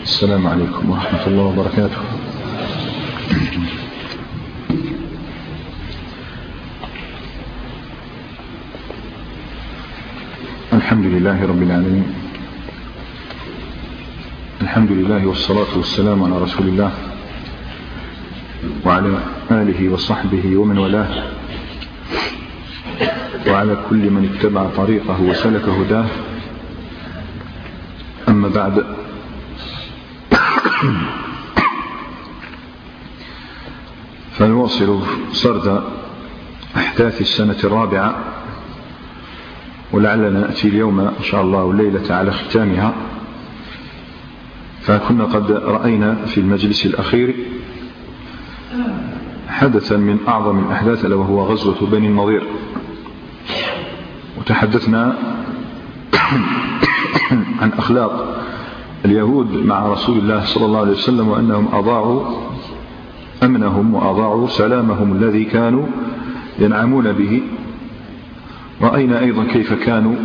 السلام عليكم ورحمة الله وبركاته. الحمد لله رب العالمين، الحمد لله والصلاة والسلام على رسول الله وعلى آله وصحبه ومن والاه، وعلى كل من اتبع طريقه وسلك هداه. أما بعد، فنواصل سرد أحداث السنة الرابعة، ولعلنا نأتي اليوم إن شاء الله الليلة على ختامها. فكنا قد رأينا في المجلس الأخير حدثا من أعظم الأحداث، ألا وهو غزوة بني النضير، وتحدثنا عن أخلاق اليهود مع رسول الله صلى الله عليه وسلم، وأنهم أضاعوا أمنهم وأضاعوا سلامهم الذي كانوا ينعمون به. رأينا أيضا كيف كانوا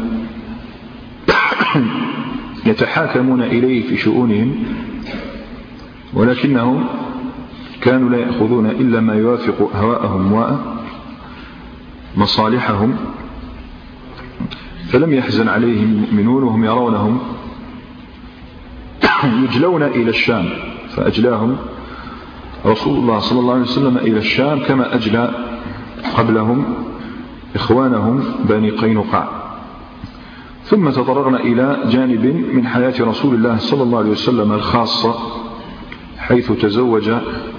يتحاكمون إليه في شؤونهم، ولكنهم كانوا لا يأخذون إلا ما يوافق هواءهم ومصالحهم، فلم يحزن عليهم المؤمنون وهم يرونهم يجلون إلى الشام، فأجلاهم رسول الله صلى الله عليه وسلم إلى الشام كما أجلى قبلهم إخوانهم بني قينقاع. ثم تطرقنا إلى جانب من حياة رسول الله صلى الله عليه وسلم الخاصة، حيث تزوج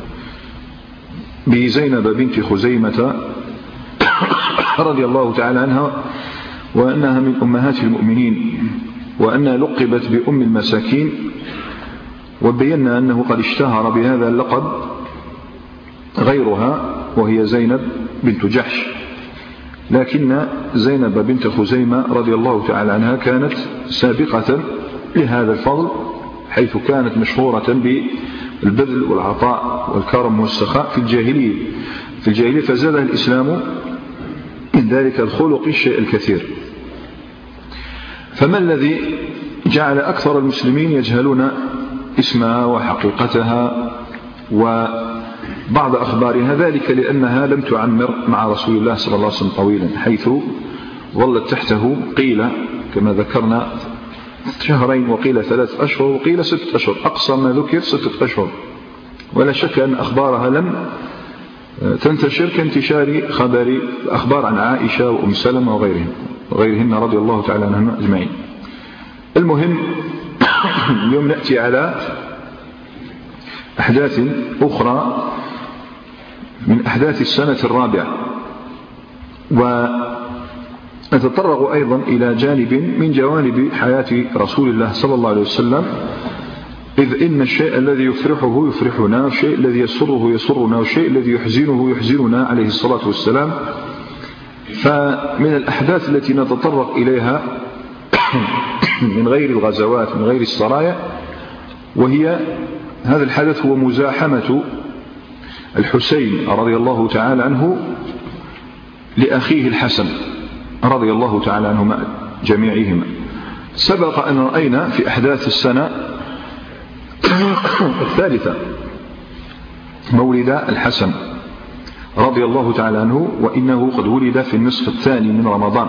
بزينب بنت خزيمة رضي الله تعالى عنها، وأنها من أمهات المؤمنين، وأنها لقبت بأم المساكين. وبينا أنه قد اشتهر بهذا اللقب غيرها، وهي زينب بنت جحش، لكن زينب بنت خزيمة رضي الله تعالى عنها كانت سابقة لهذا الفضل، حيث كانت مشهورة بالبذل والعطاء والكرم والسخاء في الجاهلية، فزادها الإسلام من ذلك الخلق الشيء الكثير. فما الذي جعل أكثر المسلمين يجهلون اسمها وحقيقتها وبعض أخبارها؟ ذلك لأنها لم تعمر مع رسول الله صلى الله عليه وسلم طويلا، حيث ظلت تحته قيل كما ذكرنا 2 وقيل 3 أشهر وقيل 6 أشهر، أقصى ما ذكر 6 أشهر. ولا شك أن أخبارها لم تنتشر كانتشار خبر أخبار عن عائشة وأم سلمة وغيرهن رضي الله تعالى عنهم أجمعين. المهم، اليوم نأتي على أحداث أخرى من أحداث السنة الرابعة، ونتطرق أيضا إلى جانب من جوانب حياة رسول الله صلى الله عليه وسلم، إذ إن الشيء الذي يفرحه يفرحنا، والشيء الذي يسره يسرنا، والشيء الذي يحزنه يحزننا عليه الصلاة والسلام. فمن الأحداث التي نتطرق إليها من غير الغزوات، من غير السرايا، وهي هذا الحدث هو مزاحمة الحسين رضي الله تعالى عنه لأخيه الحسن رضي الله تعالى عنهما جميعهما. سبق أن رأينا في أحداث السنة الثالثة مولد الحسن رضي الله تعالى عنه، وإنه قد ولد في النصف الثاني من رمضان.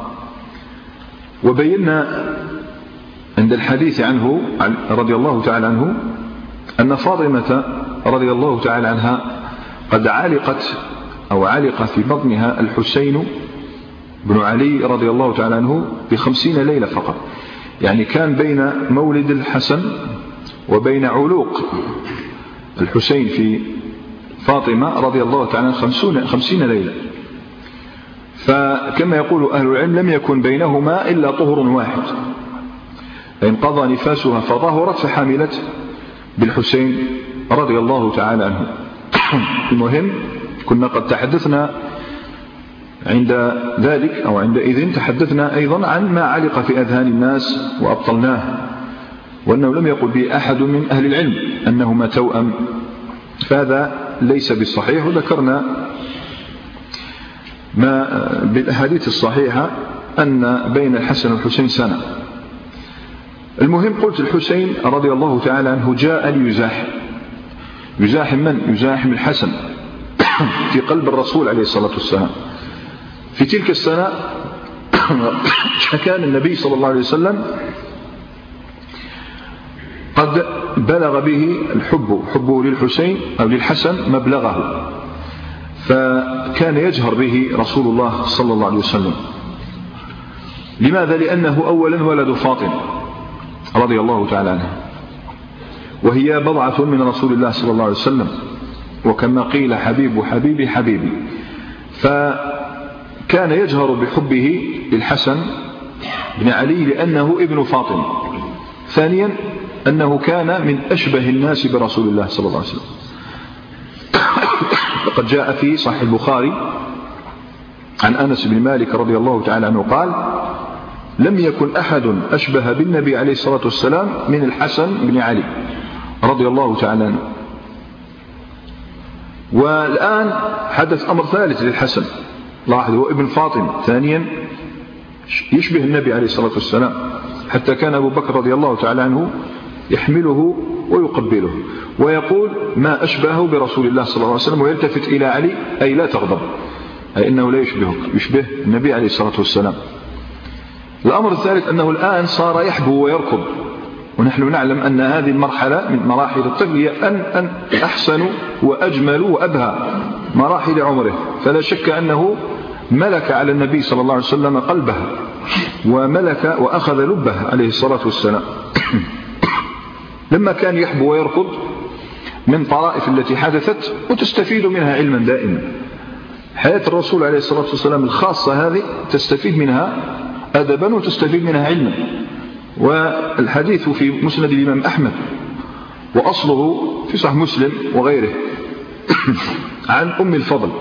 وبينا عند الحديث عنه رضي الله تعالى عنه أن فاطمة رضي الله تعالى عنها قد علق في بطنها الحسين بن علي رضي الله تعالى عنه ب50 ليلة فقط. يعني كان بين مولد الحسن وبين علوق الحسين في فاطمة رضي الله تعالى عنه 50 ليلة. فكما يقول أهل العلم لم يكن بينهما إلا طهر واحد، انقضى نفاسها فطهرت فحملت بالحسين رضي الله تعالى عنه. المهم، كنا قد تحدثنا عند ذلك أو عندئذ تحدثنا أيضا عن ما علق في أذهان الناس وأبطلناه، وأنه لم يقل به أحد من أهل العلم أنهما توأم، فهذا ليس بالصحيح. وذكرنا ما بالأحاديث الصحيحة أن بين الحسن والحسين سنة، المهم قلت الحسين رضي الله تعالى عنه جاء يزاحم من؟ يزاحم الحسن في قلب الرسول عليه الصلاة والسلام. في تلك السنة كان النبي صلى الله عليه وسلم قد بلغ به حبه للحسين أو للحسن مبلغه، فكان يجهر به رسول الله صلى الله عليه وسلم. لماذا؟ لأنه أولا ولد فاطمة رضي الله تعالى عنها، وهي بضعة من رسول الله صلى الله عليه وسلم، وكما قيل حبيب حبيبي حبيبي، فكان يجهر بحبه للحسن بن علي لأنه ابن فاطمة. ثانيا أنه كان من أشبه الناس برسول الله صلى الله عليه وسلم. وقد جاء في صحيح البخاري عن أنس بن مالك رضي الله تعالى عنه قال: لم يكن أحد أشبه بالنبي عليه الصلاة والسلام من الحسن بن علي رضي الله تعالى عنه. والآن حدث أمر ثالث للحسن، لاحظ، هو ابن فاطمة، ثانيا يشبه النبي عليه الصلاة والسلام، حتى كان أبو بكر رضي الله تعالى عنه يحمله ويقبله ويقول: ما أشبهه برسول الله صلى الله عليه وسلم، ويلتفت إلى علي أي لا تغضب، أي إنه لا يشبهك، يشبه النبي عليه الصلاة والسلام. الأمر الثالث أنه الآن صار يحبو ويركض، ونحن نعلم أن هذه المرحلة من مراحل الطفل هي أن أحسن وأجمل وأبهى مراحل عمره، فلا شك أنه ملك على النبي صلى الله عليه وسلم قلبه وملك وأخذ لبه عليه الصلاة والسلام. لما كان يحبو ويركض من طرائف التي حدثت وتستفيد منها علما دائما. حياة الرسول عليه الصلاة والسلام الخاصة هذه تستفيد منها أدبا وتستفيد منها علما. والحديث في مسند الإمام أحمد وأصله في صحيح مسلم وغيره عن أم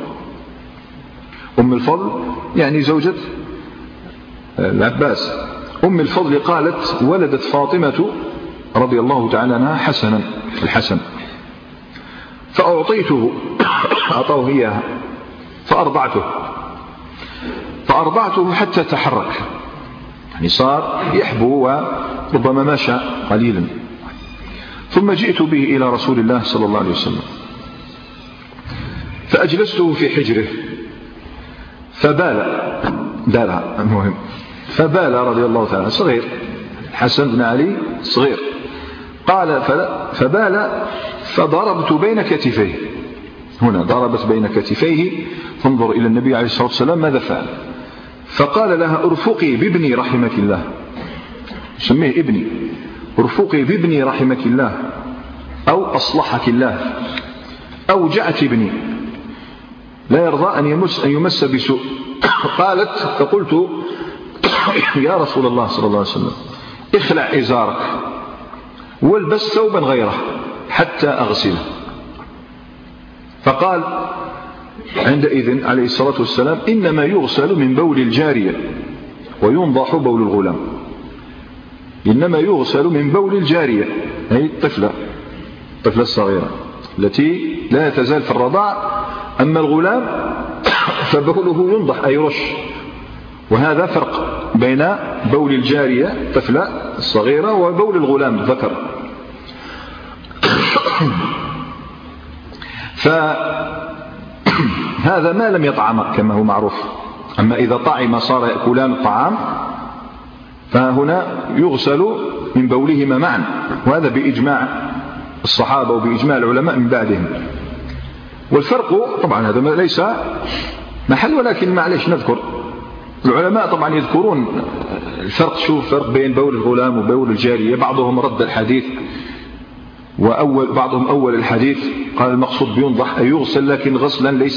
الفضل يعني زوجة العباس. أم الفضل قالت: ولدت فاطمة رضي الله تعالى عنها حسنا، الحسن، فأعطيته، أعطوه إياها، فأرضعته حتى تحرك، يعني صار يحبو وربما مشى قليلا. ثم جئت به إلى رسول الله صلى الله عليه وسلم فأجلسته في حجره فبال رضي الله تعالى، صغير، حسن بن علي صغير، قال: فبال فضربت بين كتفيه، هنا ضربت بين كتفيه، فانظر إلى النبي عليه الصلاة والسلام ماذا فعل. فقال لها: ارفقي بابني رحمك الله، سميه ابني، ارفقي بابني رحمك الله، أو أصلحك الله، أوجعت ابني، لا يرضى أن يمس بسوء. قالت: فقلت: يا رسول الله صلى الله عليه وسلم، اخلع إزارك والبس ثوبا غيره حتى أغسله. فقال عندئذ عليه الصلاة والسلام: إنما يغسل من بول الجارية وينضح بول الغلام. إنما يغسل من بول الجارية، أي الطفلة الصغيرة التي لا تزال في الرضاع، أما الغلام فبوله ينضح أي يرش. وهذا فرق بين بول الجارية الطفلة الصغيرة وبول الغلام الذكر. فهذا ما لم يطعم كما هو معروف. أما إذا طعم صار يأكلان الطعام، فهنا يغسل من بولهما معا، وهذا بإجماع الصحابة وبإجماع العلماء من بعدهم. والفرق طبعا هذا ليس محل، ولكن معليش نذكر. العلماء طبعا يذكرون الفرق، شوف فرق بين بول الغلام وبول الجارية. بعضهم رد الحديث، بعضهم أول الحديث قال المقصود بينضح أي يغسل، لكن غسلا ليس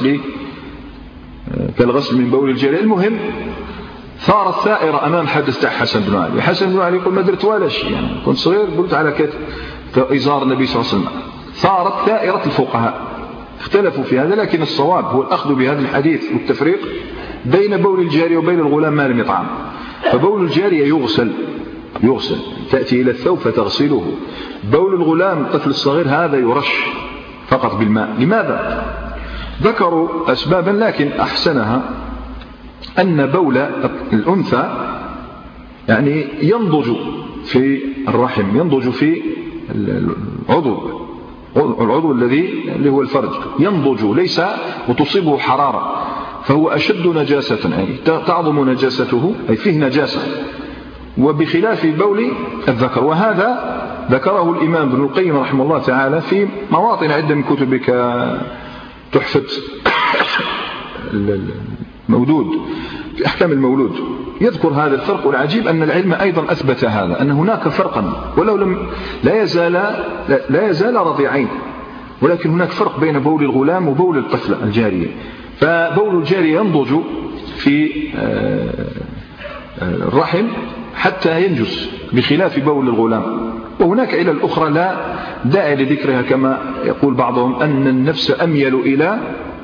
كالغسل من بول الجارية. المهم ثارت ثائرة أمام حدث تاع حسن بن علي. حسن بن علي يقول: ما درت ولا شيء، يعني كنت صغير قلت على كإزار النبي صلى الله عليه وسلم. ثارت ثائرة الفقهاء، اختلفوا في هذا، لكن الصواب هو الأخذ بهذا الحديث والتفريق بين بول الجارية وبين الغلام ما لم يطعم. فبول الجارية يغسل، تأتي إلى الثوب فتغسله. بول الغلام الطفل الصغير هذا يرش فقط بالماء. لماذا؟ ذكروا أسبابا، لكن أحسنها أن بول الأنثى يعني ينضج في الرحم، ينضج في العضو اللي هو الفرج، ينضج ليس وتصيبه حرارة، فهو أشد نجاسة، أي تعظم نجاسته، أي فيه نجاسة، وبخلاف بول الذكر. وهذا ذكره الإمام ابن القيم رحمه الله تعالى في مواطن عدة من كتبك، تحفة المولود في أحكام المولود، يذكر هذا الفرق. والعجيب أن العلم أيضا أثبت هذا، أن هناك فرقا ولو لا يزال رضيعين، ولكن هناك فرق بين بول الغلام وبول الطفلة الجارية. فبول الجارية ينضج في الرحم حتى ينجس بخلاف بول الغلام. وهناك علل أخرى لا داعي لذكرها، كما يقول بعضهم أن النفس أميل إلى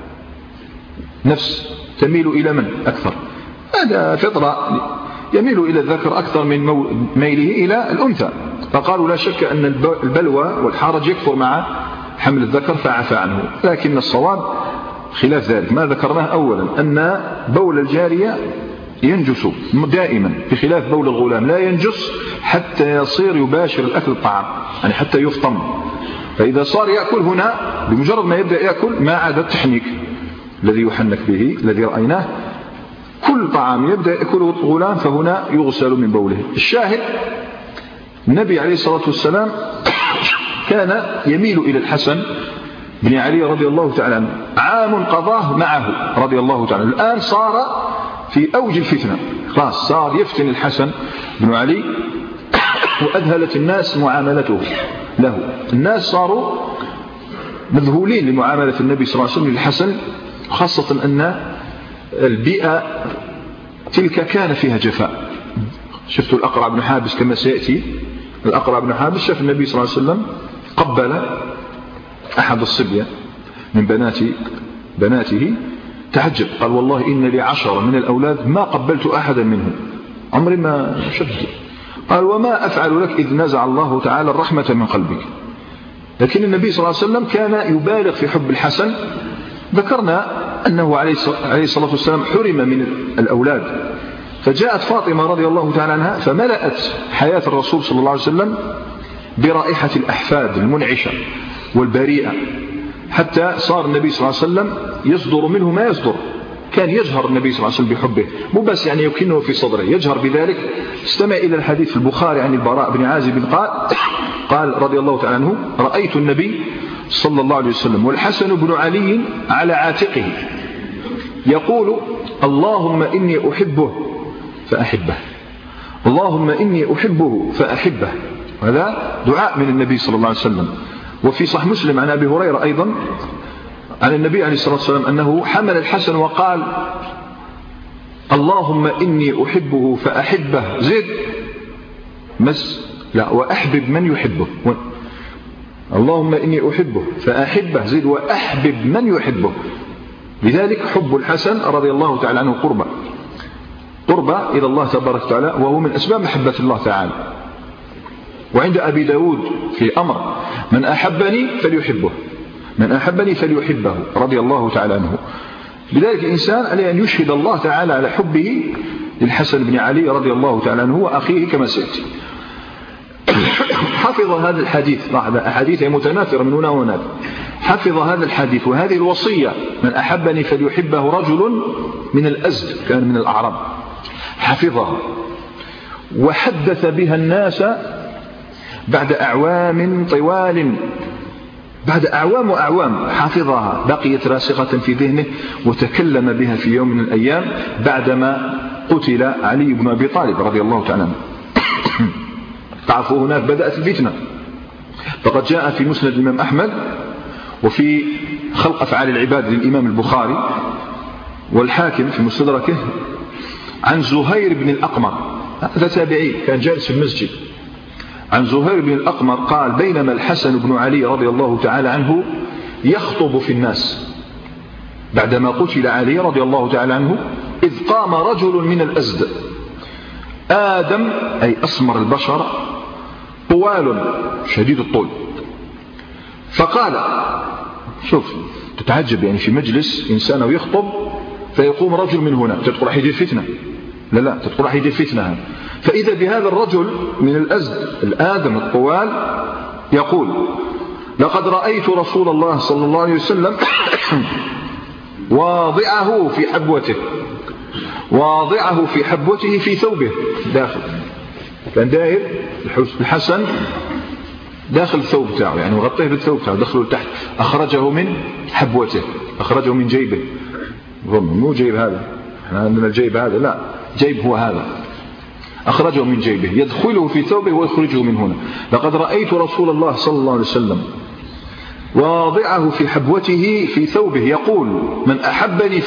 نفس تميل إلى من أكثر، هذا فطرة، يميل إلى الذكر أكثر من ميله إلى الأنثى. فقالوا لا شك أن البلوى والحرج يكفر مع حمل الذكر فعفى عنه، لكن الصواب خلاف ذلك. ما ذكرناه أولا أن بول الجارية ينجس دائما بخلاف بول الغلام، لا ينجس حتى يصير يباشر الأكل الطعام، يعني حتى يفطم. فإذا صار يأكل هنا بمجرد ما يبدأ يأكل ما عاد التحنيك الذي يحنك به الذي رأيناه، كل طعام يبدأ يأكله الغلام فهنا يغسل من بوله. الشاهد النبي عليه الصلاة والسلام كان يميل إلى الحسن بن علي رضي الله تعالى عنه، عام قضاه معه رضي الله تعالى. الآن صار في أوج الفتنة، خلاص صار يفتن الحسن بن علي، وأذهلت الناس معاملته له. الناس صاروا مذهولين لمعاملة النبي صلى الله عليه وسلم للحسن، خاصة أن البيئة تلك كان فيها جفاء. شفت الأقرع بن حابس كما سيأتي، الأقرع بن حابس شاف النبي صلى الله عليه وسلم قبل أحد الصبية من بناته، تعجب، قال والله إن لي 10 من الأولاد ما قبلت أحدا منهم، عمري ما شفت. قال وما أفعل لك إذ نزع الله تعالى الرحمة من قلبك. لكن النبي صلى الله عليه وسلم كان يبالغ في حب الحسن. ذكرنا أنه عليه الصلاة والسلام حرم من الأولاد، فجاءت فاطمة رضي الله تعالى عنها فملأت حياة الرسول صلى الله عليه وسلم برائحة الأحفاد المنعشة والبريئة، حتى صار النبي صلى الله عليه وسلم يصدر منه ما يصدر. كان يجهر النبي صلى الله عليه وسلم بحبه، مو بس يعني يكنه في صدره، يجهر بذلك. استمع إلى الحديث في البخاري عن البراء بن عازب قال رضي الله تعالى عنه: رأيت النبي صلى الله عليه وسلم والحسن بن علي على عاتقه يقول: اللهم إني أحبه فأحبه، اللهم إني أحبه فأحبه. هذا دعاء من النبي صلى الله عليه وسلم. وفي صحيح مسلم عن أبي هريرة أيضا عن النبي عليه الصلاة والسلام أنه حمل الحسن وقال: اللهم إني أحبه فأحبه، زد وأحبب من يحبه. اللهم إني أحبه فأحبه، زد وأحبب من يحبه. لذلك حب الحسن رضي الله تعالى عنه قربة إلى الله تبارك وتعالى، وهو من أسباب محبة الله تعالى. وعند أبي داود في أمر: من أحبني فليحبه، من أحبني فليحبه رضي الله تعالى عنه. لذلك الإنسان عليه أن يشهد الله تعالى على حبه للحسن بن علي رضي الله تعالى عنه وأخيه كما سيأتي. حفظ هذا الحديث، أحاديث متناثرة من هنا وهناك، حفظ هذا الحديث وهذه الوصية: من أحبني فليحبه، رجل من الأزد كان من الأعراب، حفظها وحدث بها الناس بعد أعوام طوال، بعد أعوام وأعوام حفظها، بقيت راسخة في ذهنه، وتكلم بها في يوم من الأيام بعدما قتل علي بن أبي طالب رضي الله تعالى عنه. تعرفوا هناك بدأت الفتنة، فقد جاء في مسند الإمام أحمد وفي خلق أفعال العباد للإمام البخاري والحاكم في مستدركه عن زهير بن الأقمر، هذا تابعي كان جالس في المسجد، عن زهير بن الأقمر قال: بينما الحسن بن علي رضي الله تعالى عنه يخطب في الناس بعدما قتل علي رضي الله تعالى عنه، إذ قام رجل من الأزد، آدم أي أسمر البشر، طوال شديد الطول، فقال: شوف تتعجب يعني في مجلس إنسان ويخطب فيقوم رجل من هنا، تدخل راح يدير فتنة، لا تدخل راح يدير فتنة، فإذا بهذا الرجل من الأزد الآدم الطوال يقول: لقد رأيت رسول الله صلى الله عليه وسلم واضعه في حبوته في ثوبه داخل، كان داير الحسن داخل الثوب تاعه، يعني مغطيه بالثوب تاعه، دخله لتحت، أخرجه من حبوته، أخرجه من جيبه، مو جيب هذا، احنا عندنا الجيب هذا، لا، جيب هو هذا، أخرجه من جيبه، يدخله في ثوبه ويخرجه من هنا. لقد رأيت رسول الله صلى الله عليه وسلم واضعه في حبوته في ثوبه يقول: من أحبني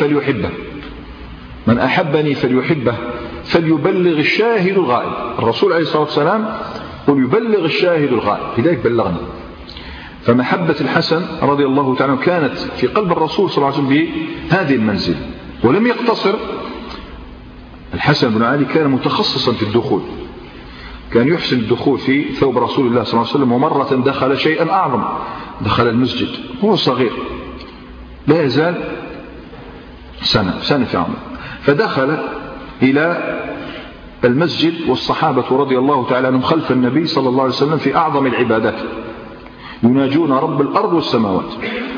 فليحبه فليبلغ الشاهد الغائب. الرسول عليه الصلاة والسلام قل يبلغ الشاهد الغائب، لذلك بلغنا. فمحبة الحسن رضي الله تعالى كانت في قلب الرسول صلى الله عليه وسلم بهذه المنزل. ولم يقتصر الحسن بن علي، كان متخصصا في الدخول، كان يحسن الدخول في ثوب رسول الله صلى الله عليه وسلم. ومرة دخل شيئا أعظم، دخل المسجد هو صغير لا يزال سنة في عمره، فدخل إلى المسجد والصحابة رضي الله تعالى عنهم خلف النبي صلى الله عليه وسلم في أعظم العبادات، يناجون رب الأرض والسماوات.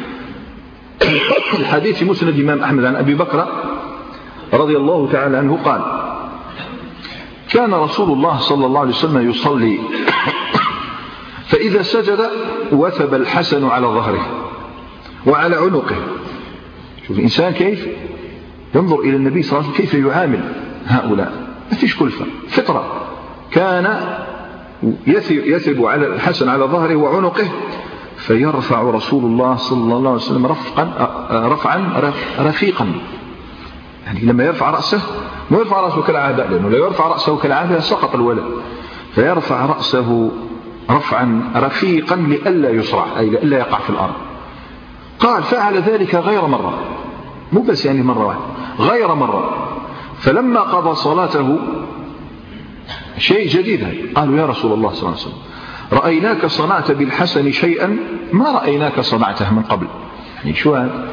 الحديث في مسند الإمام أحمد عن أبي بكر رضي الله تعالى عنه قال: كان رسول الله صلى الله عليه وسلم يصلي فإذا سجد وثب الحسن على ظهره وعلى عنقه. شوف الإنسان كيف ينظر إلى النبي صلى الله عليه وسلم كيف يعامل هؤلاء، ما فيش كلفة، فطرة. كان يثب على الحسن على ظهره وعنقه، فيرفع رسول الله صلى الله عليه وسلم رفعا رفيقا، يعني لما يرفع رأسه ما يرفع رأسه كالعادة، لأنه لو يرفع رأسه كالعادة سقط الولد، فيرفع رأسه رفعا رفيقا لئلا يصرع، أي لئلا يقع في الأرض. قال: فعل ذلك غير مرة، مو بس يعني مرة واحدة، غير مرة. فلما قضى صلاته شيء جديد، قالوا: يا رسول الله صلى الله عليه وسلم رأيناك صنعت بالحسن شيئا ما رأيناك صنعته من قبل. يعني شو هذا؟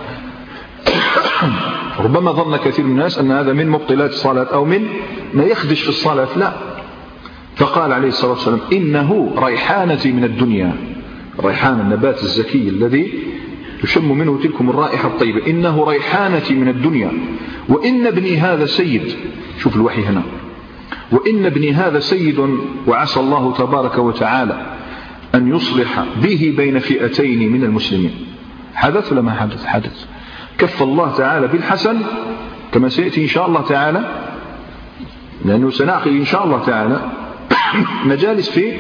ربما ظن كثير من الناس أن هذا من مبطلات الصلاة أو من ما يخدش في الصلاة، لا. فقال عليه الصلاة والسلام: إنه ريحانتي من الدنيا، ريحان النبات الزكي الذي تشم منه تلكم الرائحة الطيبة، إنه ريحانتي من الدنيا، وإن ابني هذا سيد. شوف الوحي هنا: وإن ابني هذا سيد، وعسى الله تبارك وتعالى أن يصلح به بين فئتين من المسلمين. حدث ولا ما حدث؟ حدث. كف الله تعالى بالحسن كما سيأتي إن شاء الله تعالى، لأنه سنعقد إن شاء الله تعالى مجالس في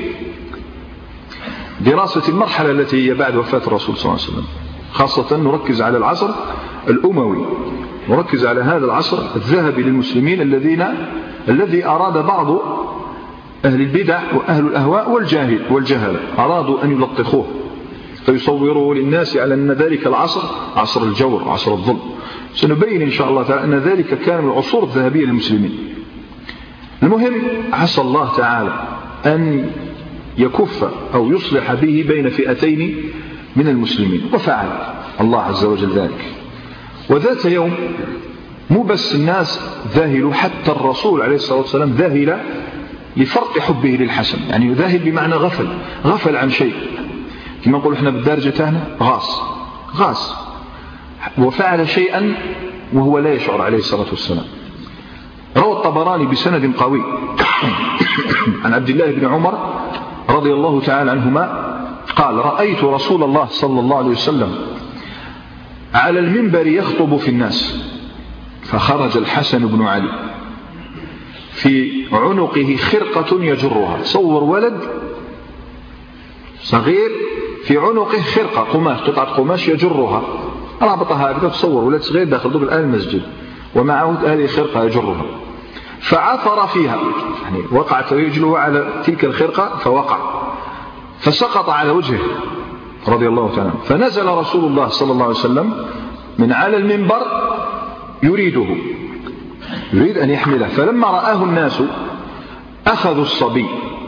دراسة المرحلة التي هي بعد وفاة الرسول صلى الله عليه وسلم، خاصة نركز على العصر الأموي، نركز على هذا العصر الذهبي للمسلمين الذي أراد بعض أهل البدع وأهل الأهواء والجهل أرادوا أن يلطخوه فيصوروا للناس على أن ذلك العصر عصر الجور، عصر الظلم. سنبين إن شاء الله تعالى أن ذلك كان من العصور الذهبية للمسلمين. المهم، عسى الله تعالى أن يكف أو يصلح به بين فئتين من المسلمين، وفعل الله عز وجل ذلك. وذات يوم مو بس الناس ذاهلوا، حتى الرسول عليه الصلاة والسلام ذاهل لفرق حبه للحسن، يعني يذاهل بمعنى غفل عن شيء، كما نقول احنا بالدارجة تاعنا غاص، وفعل شيئا وهو لا يشعر عليه الصلاة والسلام. روى الطبراني بسند قوي عن عبد الله بن عمر رضي الله تعالى عنهما قال: رأيت رسول الله صلى الله عليه وسلم على المنبر يخطب في الناس، فخرج الحسن بن علي في عنقه خرقة يجرها. صور ولد صغير في عنقه خرقة قماش، قطعة قماش يجرها، رابطها هكذا. تصور ولد صغير داخل ضمن الآن المسجد ومعه هذه الخرقة يجرها، فعثر فيها، يعني وقعت رجله على تلك الخرقة فوقع، فسقط على وجهه رضي الله تعالى. فنزل رسول الله صلى الله عليه وسلم من على المنبر يريد أن يحمله، فلما رآه الناس أخذوا الصبي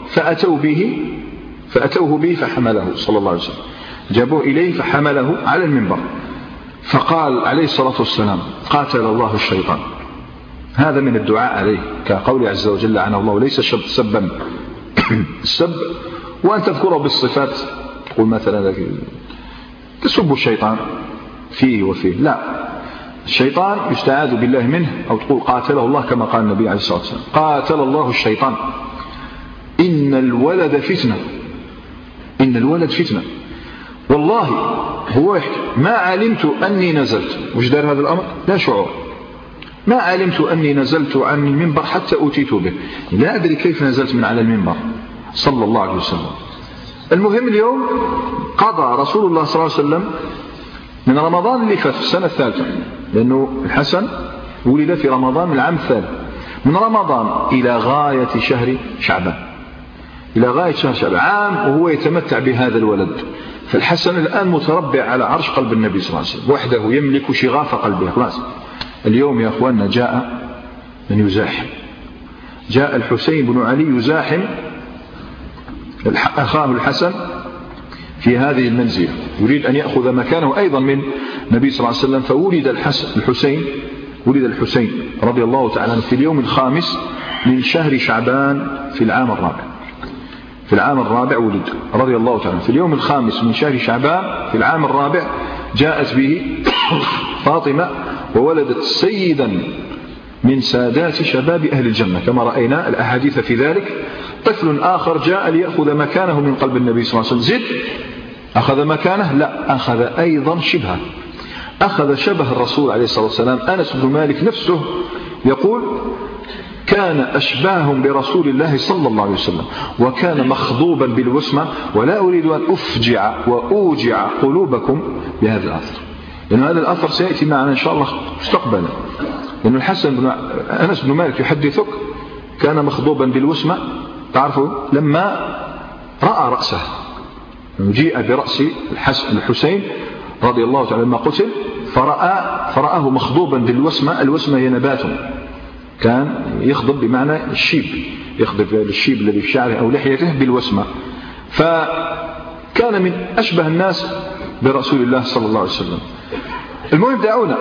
فأتوه به فحمله صلى الله عليه وسلم، جابوه إليه فحمله على المنبر، فقال عليه الصلاة والسلام: قاتل الله الشيطان، هذا من الدعاء عليه كقول عز وجل لعنه الله، وليس سبا. السب وأن تذكره بالصفات، تقول مثلا تسب الشيطان فيه وفيه، لا، الشيطان يستعاذ بالله منه، أو تقول قاتله الله كما قال النبي عليه الصلاة والسلام قاتل الله الشيطان إن الولد فتنة. إن الولد فتنة. والله هو يحكي ما علمت أني نزلت، وش دار هذا الأمر؟ لا شعور. ما علمت أني نزلت عن المنبر حتى أتيت به، لا أدري كيف نزلت من على المنبر صلى الله عليه وسلم. المهم اليوم قضى رسول الله صلى الله عليه وسلم من رمضان اللي فات في السنة الثالثة، لأنه الحسن ولد في رمضان من العام الثالث، من رمضان إلى غاية شهر شعبان، إلى غاية شهر شعبان عام وهو يتمتع بهذا الولد. فالحسن الآن متربع على عرش قلب النبي صلى الله عليه وسلم، وحده يملك شغاف قلبه خلاص. اليوم يا أخواننا جاء من يزاحم، جاء الحسين بن علي يزاحم أخاه الحسن في هذه المنزلة، يريد أن يأخذ مكانه أيضا من النبي صلى الله عليه وسلم. فولد الحسين رضي الله تعالى عنه في اليوم الخامس من شهر شعبان في العام الرابع. في العام الرابع ولد رضي الله تعالى في اليوم الخامس من شهر شعبان في العام الرابع. جاءت به فاطمة وولدت سيدا من سادات شباب أهل الجنة كما رأينا الأحاديث في ذلك. طفل آخر جاء ليأخذ مكانه من قلب النبي صلى الله عليه وسلم. زد أخذ مكانه؟ لا، أخذ أيضا شبهه، أخذ شبه الرسول عليه الصلاة والسلام. أنس بن مالك نفسه يقول كان أشباههم برسول الله صلى الله عليه وسلم، وكان مخضوبا بالوسمة. ولا أريد أن أفجع وأوجع قلوبكم بهذا الأثر، لأن هذا الأثر سيأتي معنا إن شاء الله مستقبلا. لأن أنس بن مالك يحدثك كان مخضوبا بالوسمة، تعرفوا لما رأى رأسه، جيء برأس الحسين رضي الله تعالى لما قتل فرآه مخضوبا بالوسمة. الوسمة هي نبات كان يخضب بمعنى الشيب، يخضب الشيب الذي في شعره أو لحيته بالوسمة. فكان من أشبه الناس برسول الله صلى الله عليه وسلم. المهم دعونا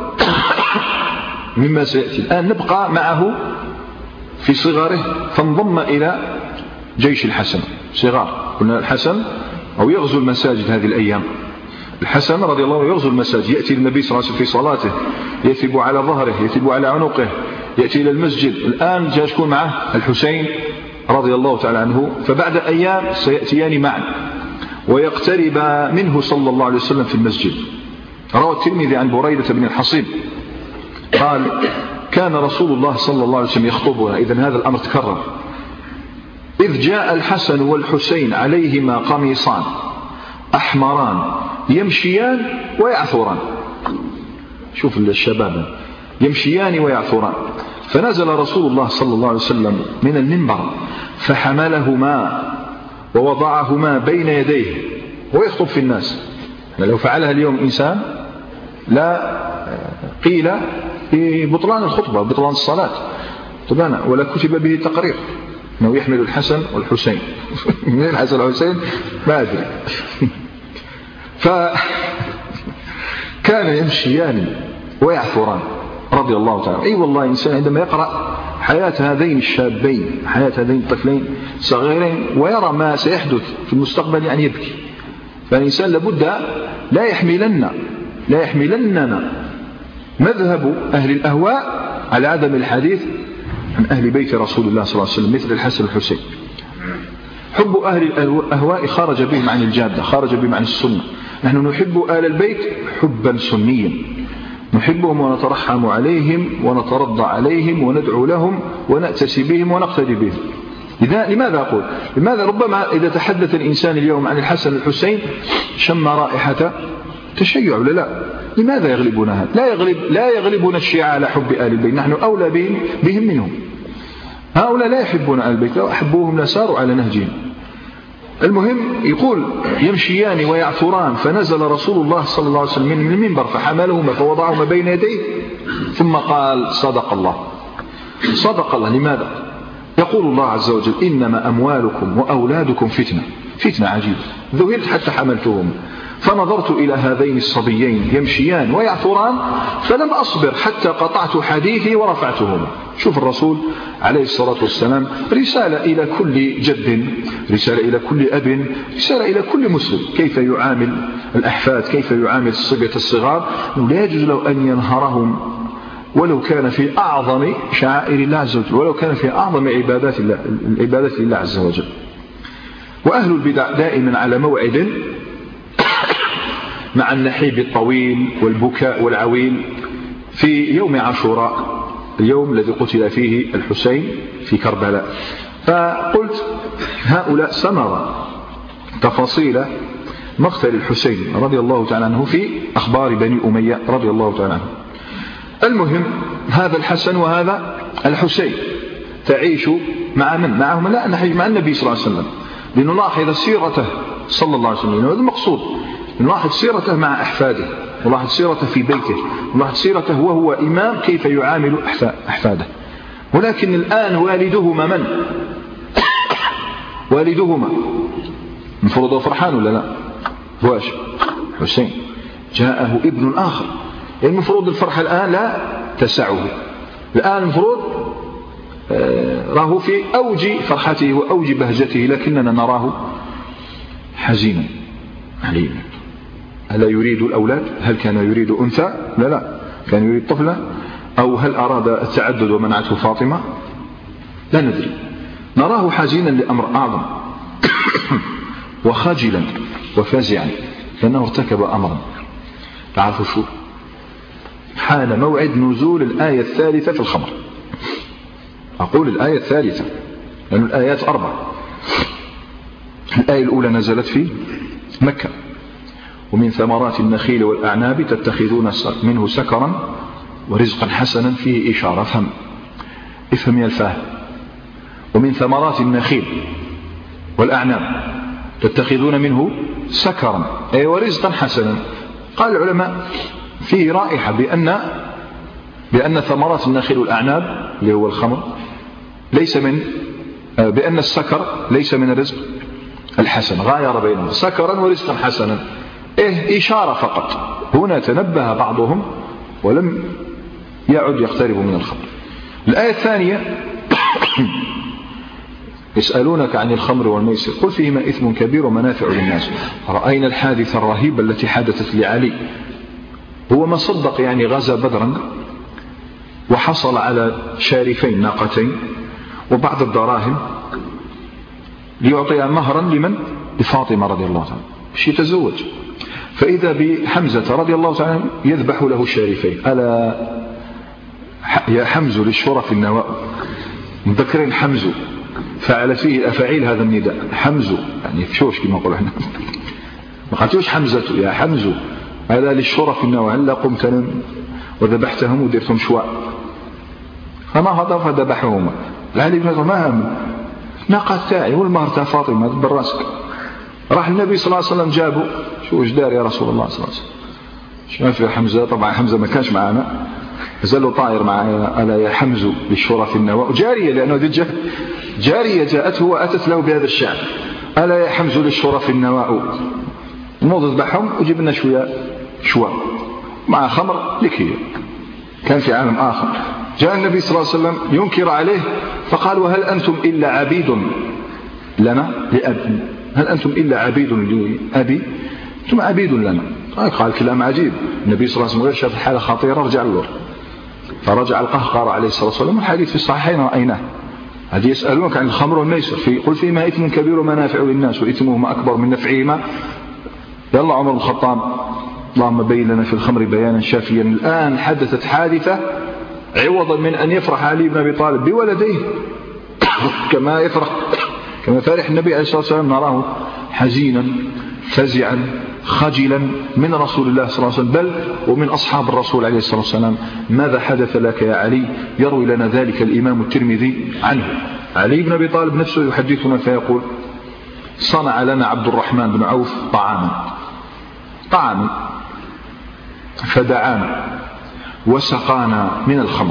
مما سيأتي الآن نبقى معه في صغره، فانضم إلى جيش الحسن صغار. قلنا الحسن أو يغزو المساجد هذه الأيام. الحسن رضي الله عنه يغزو المساجد، يأتي النبي صلى الله عليه وسلم في صلاته، يثب على ظهره، يثب على عنقه، يأتي إلى المسجد. الآن جاء شكون معه؟ الحسين رضي الله تعالى عنه. فبعد أيام سيأتيان معا ويقترب منه صلى الله عليه وسلم في المسجد. روى الترمذي عن بريدة بن الحصيب قال كان رسول الله صلى الله عليه وسلم يخطبنا. إذن هذا الأمر تكرر. إذ جاء الحسن والحسين عليهما قميصان أحمران يمشيان ويعثران. شوف الشباب يمشيان ويعثران. فنزل رسول الله صلى الله عليه وسلم من المنبر فحملهما ووضعهما بين يديه ويخطب في الناس. لو فعلها اليوم إنسان لا قيل ببطلان الخطبة، بطلان الصلاة طبعا، ولا كتب به تقرير أنه يحمل الحسن والحسين. من الحسن والحسين ما أدري. فكان يمشيان ويعثران رضي الله تعالى. أي والله إنسان عندما يقرأ حياة هذين الشابين، حياة هذين الطفلين صغيرين، ويرى ما سيحدث في المستقبل يعني يبكي. فالإنسان لابد لا يحملننا مذهب أهل الأهواء على عدم الحديث عن أهل بيت رسول الله صلى الله عليه وسلم مثل الحسن والحسين. حب أهل الأهواء خرج بهم عن الجادة، خرج بهم عن السنة. نحن نحب آل البيت حبا سنيا، نحبهم ونترحم عليهم ونترضى عليهم وندعو لهم ونأتسي بهم ونقتدي بهم. لماذا أقول؟ لماذا ربما إذا تحدث الإنسان اليوم عن الحسن والحسين شم رائحة تشيع ولا لا؟ لماذا يغلبنا هذا؟ لا يغلبنا الشيعة على حب آل البيت، نحن أولى بهم منهم. هؤلاء لا يحبون آل البيت، لو أحبوهم لساروا على نهجهم. المهم يقول يمشيان ويعثران. فنزل رسول الله صلى الله عليه وسلم من المنبر فحملهما فوضعهما بين يديه ثم قال صدق الله. صدق الله. لماذا؟ يقول الله عز وجل إنما أموالكم وأولادكم فتنة فتنة عجيبة. ذهلت حتى حملتهم، فنظرت إلى هذين الصبيين يمشيان ويعثران، فلم أصبر حتى قطعت حديثي ورفعتهما. شوف الرسول عليه الصلاة والسلام رسالة إلى كل جد، رسالة إلى كل أب، رسالة إلى كل مسلم، كيف يعامل الأحفاد، كيف يعامل الصبية الصغار. لا يجوز له أن ينهرهم ولو كان في أعظم شعائر الله عز وجل، ولو كان في أعظم العبادات لله عز وجل. وأهل البدع دائما على موعد مع النحيب الطويل والبكاء والعويل في يوم عاشوراء، اليوم الذي قتل فيه الحسين في كربلاء. فقلت هؤلاء سنرى تفاصيل مقتل الحسين رضي الله تعالى عنه في أخبار بني أمية رضي الله تعالى عنه. المهم هذا الحسن وهذا الحسين تعيش مع من؟ معهم لا نحيي مع النبي صلى الله عليه وسلم، لنلاحظ سيرته صلى الله عليه وسلم. هذا المقصود، نلاحظ سيرته مع أحفاده، نلاحظ سيرته في بيته، نلاحظ سيرته وهو إمام كيف يعامل أحفاده. ولكن الآن والدهما من؟ والدهما المفروض فرحان ولا لا؟ واش حسين جاءه ابن آخر، المفروض الفرحة الآن لا تسعه، الآن المفروض راه في أوج فرحته وأوج بهجته، لكننا نراه حزينا علينا. ألا يريد الأولاد؟ هل كان يريد أنثى؟ لا، كان يريد طفلة، أو هل أراد التعدد ومنعته فاطمة؟ لا ندري. نراه حزينا لأمر أعظم وخجلا وفزعا لأنه ارتكب أمرا. تعرفوا شو؟ حان موعد نزول الآية الثالثة في الخمر. أقول الآية الثالثة لأن الآيات 4. الآية الأولى نزلت في مكة: ومن ثمرات النخيل والأعناب تتخذون منه سكرا ورزقا حسنا، فيه إشارة. افهم يا الفاهم. ومن ثمرات النخيل والأعناب تتخذون منه سكرا أي ورزقا حسنا. قال العلماء فيه رائحة بأن ثمرات النخيل والأعناب اللي هو الخمر ليس من بأن السكر ليس من الرزق الحسن، غاير بينهم سكرا ورزقا حسنا. إشارة فقط. هنا تنبه بعضهم ولم يعد يقترب من الخمر. الآية الثانية: يسألونك عن الخمر والميسر قل فيهما إثم كبير ومنافع للناس. رأينا الحادثة الرهيبة التي حدثت لعلي، هو ما صدق يعني غزا بدرا وحصل على شارفين ناقتين وبعض الدراهم ليعطيها مهرا لمن؟ لفاطمة رضي الله عنها باش يتزوج. فإذا بحمزة رضي الله عنه يذبح له شارفين. ألا يا حمز للشرف النواء، مذكرين حمز فعل فيه الأفاعيل هذا النداء حمز يعني فشوش كما نقول احنا، ما قالتوش حمزة يا حمز، هذا للشرف النواء. هلا قمت وذبحتهم ودرتهم شواء، فما هذا فذبحهما. العلي بن ما هم ناقة تاعي والمهر تاع فاطمة بالراسك. راح النبي صلى الله عليه وسلم جابه، شو ايش دار يا رسول الله صلى الله عليه وسلم؟ شنو في حمزة؟ طبعا حمزة ما كانش معنا، زال طائر معايا. ألا يا حمز للشرف النواء. جارية لأنه دي جارية جاءته وأتت له بهذا الشعر: ألا يا حمز للشرف النواء. نوض ذبحهم وجيب لنا شوى مع خمر لكي. كان في عالم آخر. جاء النبي صلى الله عليه وسلم ينكر عليه فقال: وهل أنتم إلا عبيد لنا لأبي؟ هل أنتم إلا عبيد لأبي؟ أنتم عبيد لنا. قال كلام عجيب. النبي صلى الله عليه وسلم شاف الحالة خطيرة رجع له، فرجع القهقرة عليه الصلاة والسلام. الحديث في الصحيحين رأيناه. هذه يسألونك عن الخمر والميسر قل فيما إثم كبير ومنافع للناس وإثمهما أكبر من نفعهما. يلا عمر بن الخطاب اللهم بين لنا في الخمر بيانا شافيا. الآن حدثت حادثة عوضا من أن يفرح علي بن أبي طالب بولديه كما فرح النبي عليه الصلاة والسلام، نراه حزينا فزعا خجلا من رسول الله صلى الله عليه وسلم بل ومن أصحاب الرسول عليه الصلاة والسلام. ماذا حدث لك يا علي؟ يروي لنا ذلك الإمام الترمذي عنه. علي بن أبي طالب نفسه يحدثنا فيقول: صنع لنا عبد الرحمن بن عوف طعاما فدعانا وسقانا من الخمر،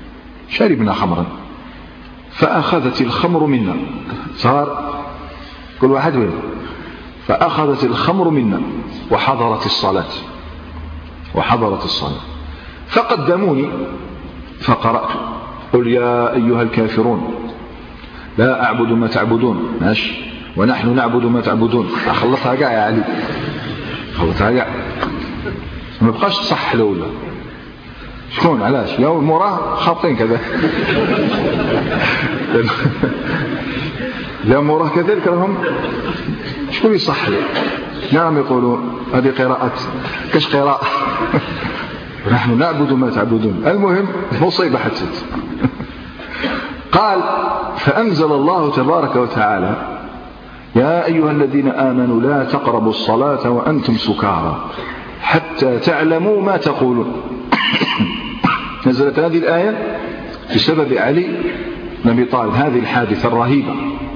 شربنا خمرا فأخذت الخمر منا. صار كل واحد وين. فأخذت الخمر منا وحضرت الصلاة فقدموني فقرأت قل يا أيها الكافرون لا أعبد ما تعبدون ماشي ونحن نعبد ما تعبدون. أخلصها قاع يا علي، خلصها قاع ما بقاش تصح الأولى. شكون علاش يا المراه خاطين كذا لا مراه كذلك راهم شكون يصح له. نعم يقولون هذه قراءة كاش قراءة نحن نعبد ما تعبدون. المهم مصيبة حدثت. قال فأنزل الله تبارك وتعالى يا أيها الذين آمنوا لا تقربوا الصلاة وأنتم سكارى حتى تعلموا ما تقولون. نزلت هذه الآية بسبب علي بن أبي طالب، هذه الحادثة الرهيبة.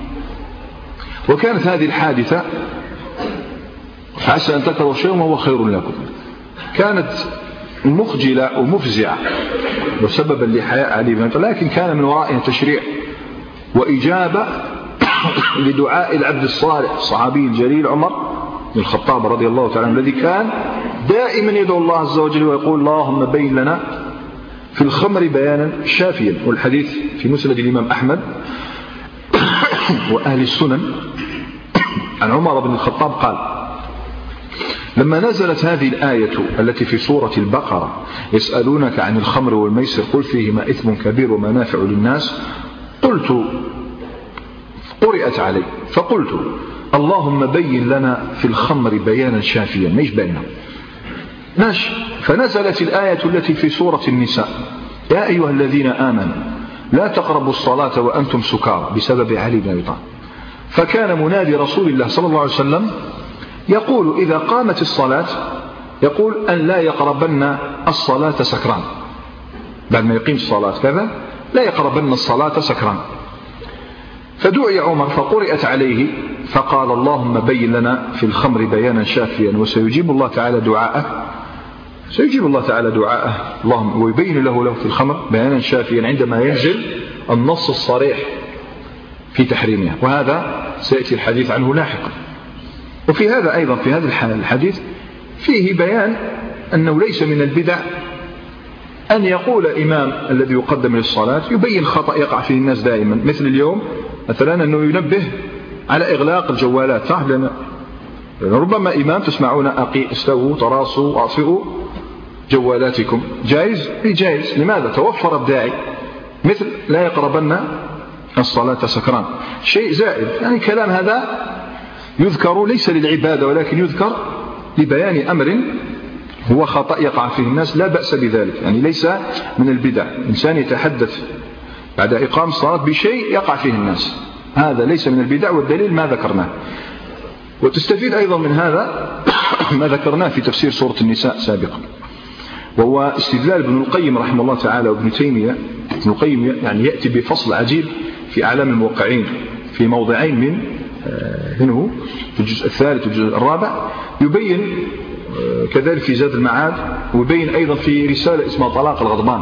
وكانت هذه الحادثة عسى أن تكرهوا شيئا وهو خير لكم، كانت مخجلة ومفزعة وسببا لحياء علي بن أبي طالب، لكن كان من ورائها تشريع وإجابة لدعاء العبد الصالح الصحابي الجليل عمر بن الخطاب رضي الله تعالى عنه، الذي كان دائما يدعو الله عز وجل ويقول اللهم بين لنا في الخمر بيانا شافيا. والحديث في مسند الإمام أحمد وأهل السنن عن عمر بن الخطاب قال لما نزلت هذه الآية التي في سورة البقرة يسألونك عن الخمر والميسر قل فيهما إثم كبير ومنافع للناس قرئت علي فقلت اللهم بين لنا في الخمر بيانا شافيا ماش بينا ماشي. فنزلت الآية التي في سورة النساء يا أيها الذين آمنوا لا تقربوا الصلاة وأنتم سكارى بسبب علي بن أبي طالب. فكان منادي رسول الله صلى الله عليه وسلم يقول إذا قامت الصلاة يقول أن لا يقربن الصلاة سكران، بعد ما يقيم الصلاة كذا لا يقربن الصلاة سكران. فدعي عمر فقرئت عليه فقال اللهم بين لنا في الخمر بيانا شافيا وسيجيب الله تعالى دعاءه، سيجيب الله تعالى دعاءه اللهم ويبين له في الخمر بيانا شافيا عندما ينزل النص الصريح في تحريمها، وهذا سيأتي الحديث عنه لاحقا. وفي هذا أيضا في هذا الحديث فيه بيان أنه ليس من البدع أن يقول إمام الذي يقدم للصلاة يبين خطأ يقع فيه الناس دائما، مثل اليوم مثلا أنه ينبه على إغلاق الجوالات، صح؟ لأن ربما إمام تسمعون استووا تراصوا أعصروا جوالاتكم، جائز؟ جائز. لماذا؟ توفر الداعي، مثل لا يقربن الصلاة سكران، شيء زائد. يعني كلام هذا يذكر ليس للعبادة ولكن يذكر لبيان أمر هو خطأ يقع فيه الناس، لا بأس بذلك، يعني ليس من البدع. إنسان يتحدث بعد إقام الصلاة بشيء يقع فيه الناس، هذا ليس من البدع، والدليل ما ذكرناه. وتستفيد أيضا من هذا ما ذكرناه في تفسير سورة النساء سابقا، وهو استدلال ابن القيم رحمه الله تعالى وابن تيمية. ابن القيم يعني يأتي بفصل عجيب في أعلام الموقعين في موضعين منه في الجزء الثالث والجزء الرابع، يبين كذلك في زاد المعاد، ويبين أيضا في رسالة اسمها طلاق الغضبان،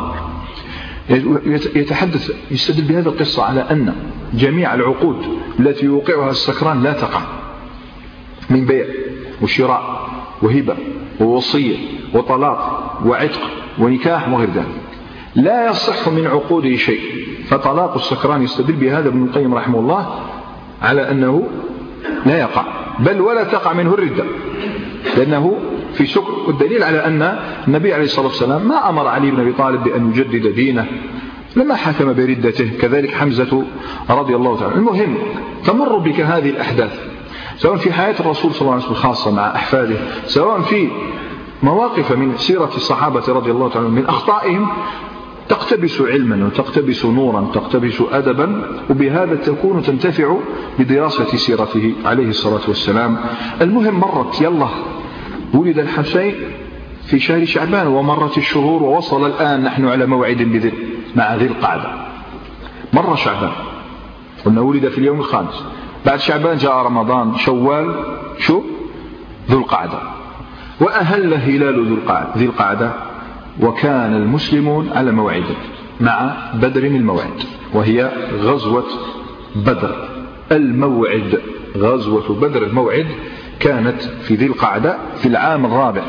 يتحدث يستدل بهذه القصة على أن جميع العقود التي يوقعها السكران لا تقع من بيع وشراء وهبة ووصية وطلاق وعتق ونكاح وغير ذلك، لا يصح من عقوده شيء. فطلاق السكران يستدل بهذا ابن القيم رحمه الله على أنه لا يقع، بل ولا تقع منه الردة، لأنه في سكر. والدليل على أن النبي عليه الصلاة والسلام ما أمر علي بن أبي طالب بأن يجدد دينه لما حكم بردته، كذلك حمزة رضي الله تعالى. المهم تمر بك هذه الأحداث سواء في حياة الرسول صلى الله عليه وسلم خاصة مع أحفاده، سواء في مواقف من سيرة الصحابة رضي الله تعالى من أخطائهم، تقتبس علما وتقتبس نورا تقتبس أدبا، وبهذا تكون تنتفع بدراسة سيرته عليه الصلاة والسلام. المهم مرت يلا ولد الحسين في شهر شعبان ومرت الشهور ووصل الآن نحن على موعد مع ذي القعدة. مر شعبان قلنا ولد في اليوم الخامس، بعد شعبان جاء رمضان شوال ذو القعدة، وأهل هلال ذي القعدة، وكان المسلمون على موعد مع بدر الموعد، وهي غزوة بدر الموعد غزوة بدر الموعد كانت في ذي القعدة في العام الرابع.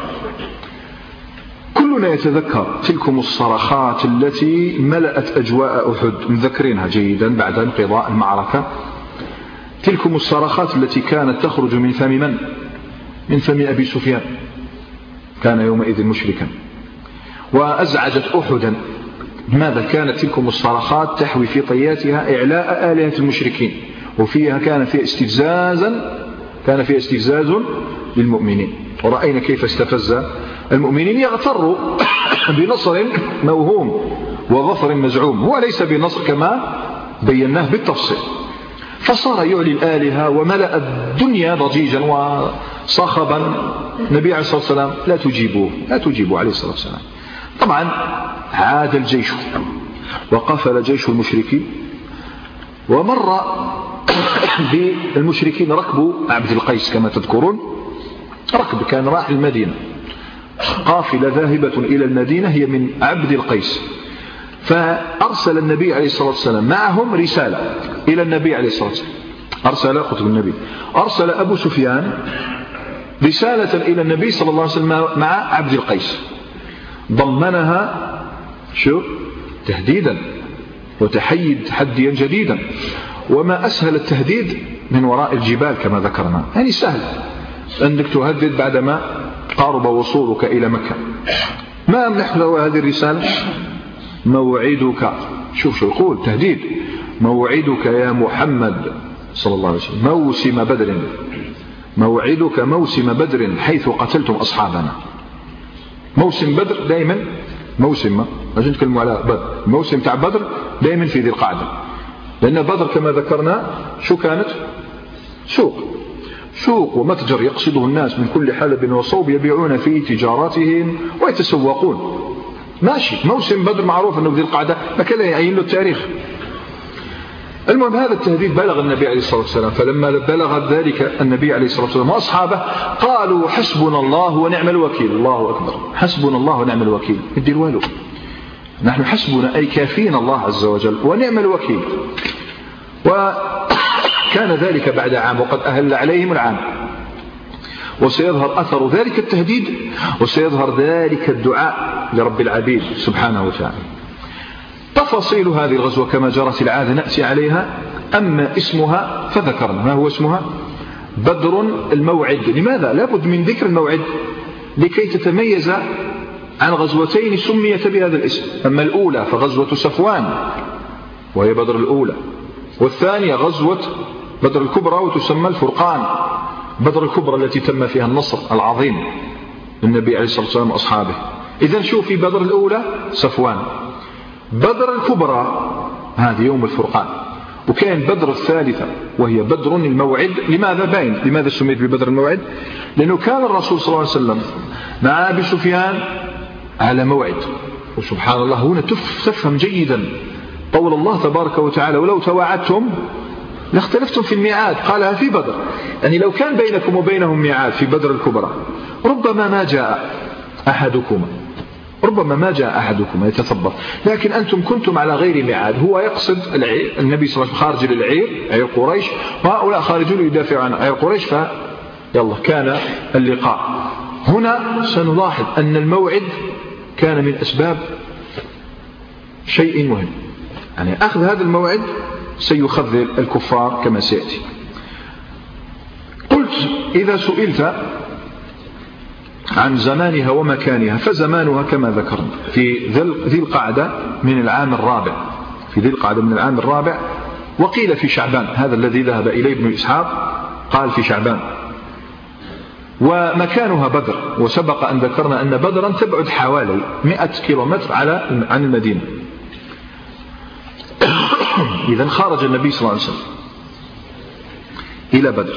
كلنا يتذكر تلكم الصرخات التي ملأت أجواء أحد، مذكرينها جيدا بعد انقضاء المعركة. تلكم الصرخات التي كانت تخرج من فم من؟ من فم أبي سفيان، كان يومئذ مشركا، وأزعجت أحدا. ماذا كانت تلكم الصرخات تحوي في طياتها إعلاء آلهة المشركين، وفيها كان فيها استفزاز للمؤمنين. ورأينا كيف استفز المؤمنين، يغتروا بنصر موهوم وظفر مزعوم، هو ليس بنصر كما بيناه بالتفصيل. فصار يعلي الآلهة وملأ الدنيا ضجيجا وصخبا. النبي عليه الصلاة والسلام لا تجيبوه عليه الصلاة والسلام. طبعا عاد الجيش وقفل جيش المشركين، ومر بالمشركين ركب عبد القيس كما تذكرون، ركب كان راح المدينة، قافلة ذاهبة إلى المدينة هي من عبد القيس. فأرسل النبي عليه الصلاة والسلام معهم رسالة إلى النبي عليه الصلاة والسلام، أرسل أبو سفيان رسالة إلى النبي صلى الله عليه وسلم مع عبد القيس، ضمنها تهديدا تحديا جديدا. وما أسهل التهديد من وراء الجبال كما ذكرنا، يعني سهل أنك تهدد بعدما قارب وصولك إلى مكة. ما نحو هذه الرسالة؟ موعدك، شوف يقول تهديد، موعدك يا محمد صلى الله عليه وسلم موعدك موسم بدر حيث قتلتم أصحابنا. موسم بدر دائما موسم، ما نتكلم على بدر، موسم تاع بدر دائما في ذي القعدة، لأن بدر كما ذكرنا كانت سوق ومتجر يقصده الناس من كل حلب وصوب، يبيعون فيه تجاراتهم ويتسوقون. ماشي، موسم بدر معروف أنه ذي القعدة، ما كان يعين له التاريخ. المهم هذا التهديد بلغ النبي عليه الصلاة والسلام، فلما بلغ ذلك النبي عليه الصلاة والسلام وأصحابه قالوا حسبنا الله ونعم الوكيل. الله أكبر، حسبنا الله ونعم الوكيل، ادي الوالو، نحن حسبنا أي كافينا الله عز وجل ونعم الوكيل. وكان ذلك بعد عام، وقد أهل عليهم العام، وسيظهر أثر ذلك التهديد، وسيظهر ذلك الدعاء لرب العبيد سبحانه وتعالى. تفاصيل هذه الغزوة كما جرت العادة نأتي عليها. أما اسمها فذكرنا، ما هو اسمها؟ بدر الموعد. لماذا؟ لابد من ذكر الموعد لكي تتميز عن غزوتين سميت بهذا الاسم. أما الأولى فغزوة صفوان وهي بدر الأولى، والثانية غزوة بدر الكبرى وتسمى الفرقان، بدر الكبرى التي تم فيها النصر العظيم للنبي عليه الصلاة والسلام وأصحابه. إذن شوفي بدر الأولى صفوان، بدر الكبرى هذه يوم الفرقان، وكان بدر الثالثة وهي بدر الموعد. لماذا سميت ببدر الموعد؟ لأنه كان الرسول صلى الله عليه وسلم مع أبي سفيان على موعد. وسبحان الله هنا تفهم جيدا قول الله تبارك وتعالى ولو تواعدتم لاختلفتم في الميعاد، قالها في بدر، يعني لو كان بينكم وبينهم ميعاد في بدر الكبرى ربما ما جاء أحدكما يتثبط، لكن أنتم كنتم على غير ميعاد. هو يقصد النبي صلى الله عليه وسلم خارج للعير، عير قريش، وهؤلاء خارجون يدافعوا عن عير قريش، فيلا كان اللقاء. هنا سنلاحظ أن الموعد كان من أسباب شيء مهم، يعني أخذ هذا الموعد سيخذل الكفار كما سيأتي. قلت إذا سئلت عن زمانها ومكانها فزمانها كما ذكرنا في ذي القعدة من العام الرابع، وقيل في شعبان، هذا الذي ذهب إليه ابن إسحاق قال في شعبان. ومكانها بدر، وسبق أن ذكرنا أن بدرا تبعد حوالي 100 كيلومتر عن المدينة. إذن خرج النبي صلى الله عليه وسلم إلى بدر.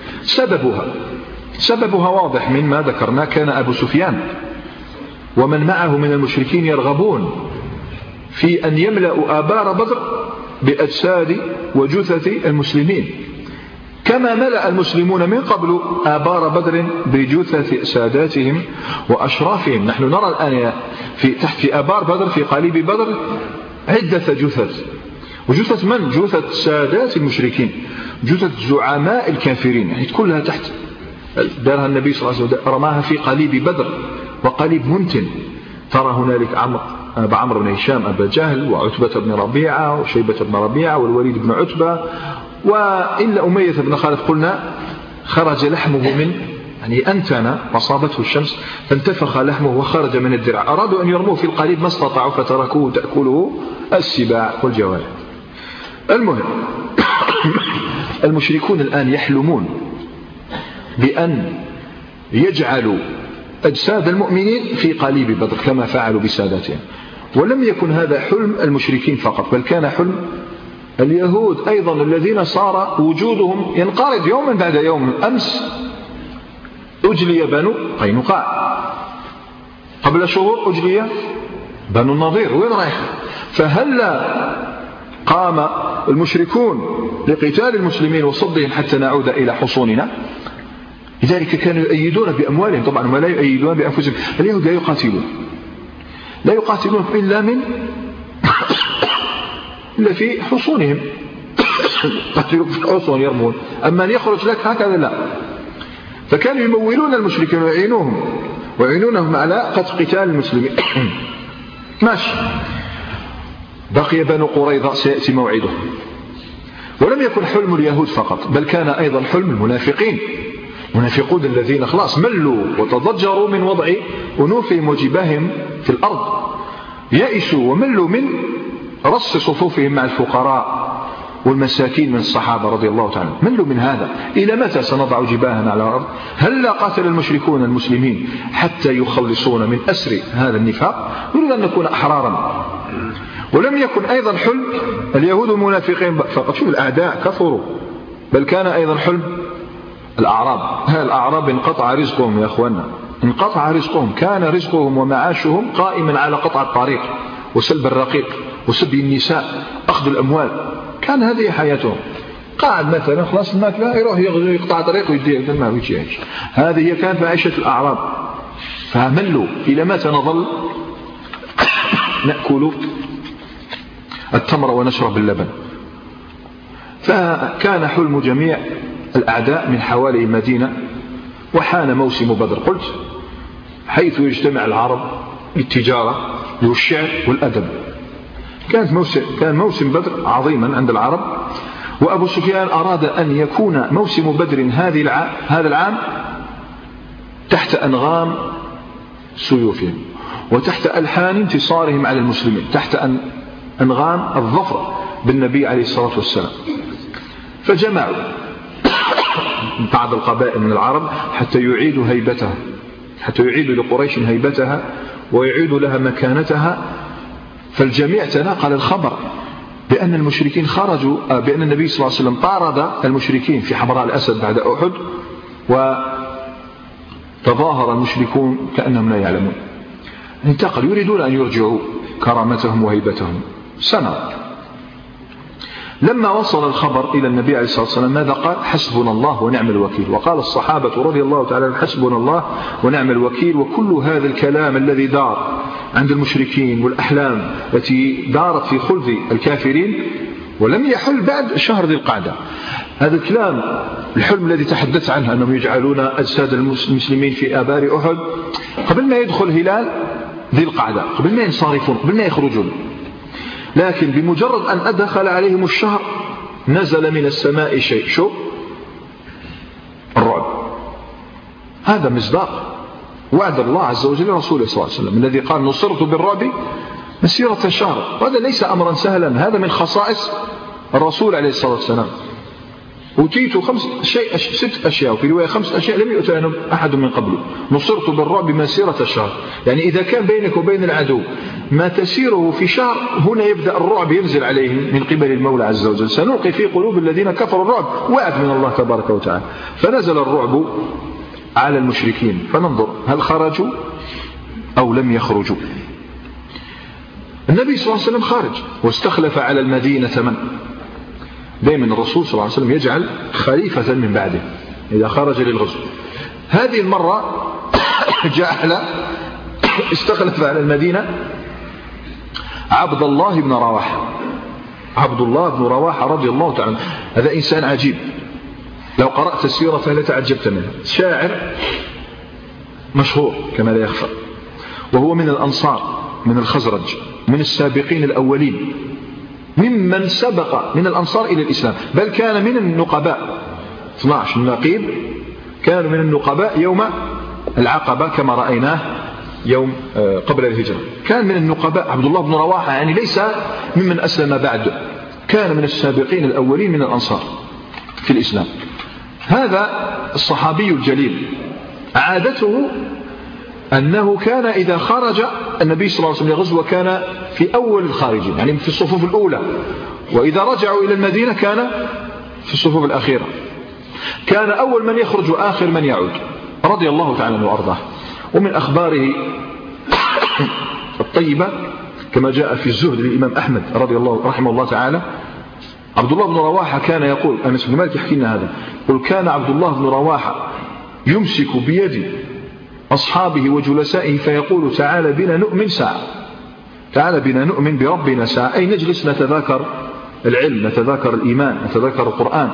سببها واضح مما ذكرنا، كان أبو سفيان ومن معه من المشركين يرغبون في أن يملأوا آبار بدر بأجساد وجثث المسلمين، كما ملأ المسلمون من قبل آبار بدر بجثث ساداتهم وأشرافهم. نحن نرى الآن في آبار بدر في قليب بدر عدة جثث، وجثث من؟ جثث سادات المشركين، جثث زعماء الكافرين، يعني كلها تحت دارها النبي صلى الله عليه وسلم، رماها في قليب بدر وقليب منتن. ترى هنالك أبا عمرو بن هشام أبا جهل وعتبة بن ربيعة وشيبة بن ربيعة والوليد بن عتبة، وإلا أمية بن خالد قلنا خرج لحمه من يعني أنتن وصابته الشمس فانتفخ لحمه وخرج من الدرع. أرادوا أن يرموه في القليب ما استطاعوا فتركوه تأكله السباع والجوارح. المهم المشركون الآن يحلمون بأن يجعلوا أجساد المؤمنين في قليب بدر كما فعلوا بساداتهم. ولم يكن هذا حلم المشركين فقط، بل كان حلم اليهود أيضا الذين صار وجودهم ينقرض يوما بعد يوم. أمس أجلي بنو قينقاع، قبل شهور أجلي بنو النضير، وين رايح؟ فهلا قام المشركون لقتال المسلمين وصدهم حتى نعود إلى حصوننا؟ لذلك كانوا يؤيدون بأموالهم، طبعا ما لا يؤيدون بأنفسهم. اليهود لا يقاتلون إلا في حصونهم قاتلوا في الحصون يرمون، أما أن يخرج لك هكذا لا. فكانوا يمولون المشركين ويعينونهم على قتال المسلمين. ماشي. بقي بنو قريظة سيأتي موعده. ولم يكن حلم اليهود فقط، بل كان أيضا حلم المنافقين. المنافقون الذين خلاص ملوا وتضجروا من وضع أنوفهم وجباههم في الأرض، يئسوا وملوا من رص صفوفهم مع الفقراء والمساكين من الصحابة رضي الله تعالى، ملوا من هذا. إلى متى سنضع جباهنا على الأرض؟ هل قاتل المشركون المسلمين حتى يخلصون من أسر هذا النفاق؟ نريد أن نكون أحرارا. ولم يكن أيضا حلم اليهود والمنافقين فقط، شوف الأعداء كفروا، بل كان أيضا حلم الأعراب انقطع رزقهم يا أخوانا، انقطع رزقهم. كان رزقهم ومعاشهم قائما على قطع الطريق وسلب الرقيق وسبي النساء أخذ الأموال، كان هذه حياتهم. قاعد مثلا خلاص الماكلة يروح يقطع طريق ويديه الماء ويجيش. هذه هي كانت معيشة الأعراب. فملوا. إلى متى نظل نأكل التمر ونشرب اللبن؟ فكان حلم جميع الأعداء من حوالي المدينة. وحان موسم بدر، قلت حيث يجتمع العرب للتجارة والشعر والأدب. كان موسم بدر عظيما عند العرب. وأبو سفيان أراد أن يكون موسم بدر هذا العام تحت أنغام سيوفهم وتحت ألحان انتصارهم على المسلمين، تحت أنغام الظفر بالنبي عليه الصلاة والسلام. فجمعوا بعض القبائل من العرب حتى يعيدوا هيبتها، حتى يعيدوا لقريش هيبتها ويعيدوا لها مكانتها. فالجميع تناقل الخبر بأن المشركين خرجوا، بأن النبي صلى الله عليه وسلم طارد المشركين في حمراء الأسد بعد أحد، وتظاهر المشركون كأنهم لا يعلمون. انتقل يريدون أن يرجعوا كرامتهم وهيبتهم. سنة لما وصل الخبر إلى النبي عليه الصلاة والسلام ماذا قال؟ حسبنا الله ونعم الوكيل. وقال الصحابة رضي الله تعالى حسبنا الله ونعم الوكيل. وكل هذا الكلام الذي دار عند المشركين والأحلام التي دارت في خلد الكافرين ولم يحل بعد شهر ذي القعدة، هذا الكلام الحلم الذي تحدث عنه أنهم يجعلون أجساد المسلمين في آبار أحد قبل ما يدخل هلال ذي القعدة، قبل ما ينصرفون، قبل ما يخرجون. لكن بمجرد أن أدخل عليهم الشهر نزل من السماء شيء، شو؟ الرعب. هذا مصداق وعد الله عز وجل رسوله صلى الله عليه وسلم الذي قال نصرت بالرعب مسيرة شهر. وهذا ليس أمرا سهلا، هذا من خصائص الرسول عليه الصلاة والسلام. أوتيت 6 أشياء، وفي رواية 5 أشياء لم يؤتهم أحد من قبله. نصرت بالرعب مسيرة الشهر، يعني إذا كان بينك وبين العدو ما تسيره في شهر، هنا يبدأ الرعب ينزل عليهم من قبل المولى عز وجل. سنلقي في قلوب الذين كفروا الرعب، وعد من الله تبارك وتعالى. فنزل الرعب على المشركين. فننظر هل خرجوا أو لم يخرجوا. النبي صلى الله عليه وسلم خارج واستخلف على المدينة من؟ دائما الرسول صلى الله عليه وسلم يجعل خليفة من بعده إذا خرج للغزو. هذه المرة جعل استخلف على المدينة عبد الله بن رواحة. عبد الله بن رواحة رضي الله تعالى، هذا إنسان عجيب، لو قرأت السيرة فلا تعجبت منه. شاعر مشهور كما لا يخفى، وهو من الأنصار، من الخزرج، من السابقين الأولين، ممن سبق من الأنصار إلى الإسلام، بل كان من النقباء 12 نقيب كانوا من النقباء يوم العقبة كما رأيناه يوم قبل الهجرة. كان من النقباء عبد الله بن رواحة، يعني ليس ممن أسلم بعد، كان من السابقين الأولين من الأنصار في الإسلام. هذا الصحابي الجليل عادته أنه كان إذا خرج النبي صلى الله عليه وسلم لغزوة كان في أول الخارجين، يعني في الصفوف الأولى، وإذا رجعوا إلى المدينة كان في الصفوف الأخيرة، كان أول من يخرج وآخر من يعود رضي الله تعالى عنه وأرضاه. ومن أخباره الطيبة كما جاء في الزهد للإمام أحمد رحمه الله تعالى، عبد الله بن رواحة كان يقول، أنس بن مالك يحكي لنا هذا، يقول كان عبد الله بن رواحة يمسك بيد أصحابه وجلسائه فيقول تعالى بنا نؤمن ساعة، تعالى بنا نؤمن بربنا ساعة، أي نجلس نتذاكر العلم، نتذاكر الإيمان، نتذاكر القرآن.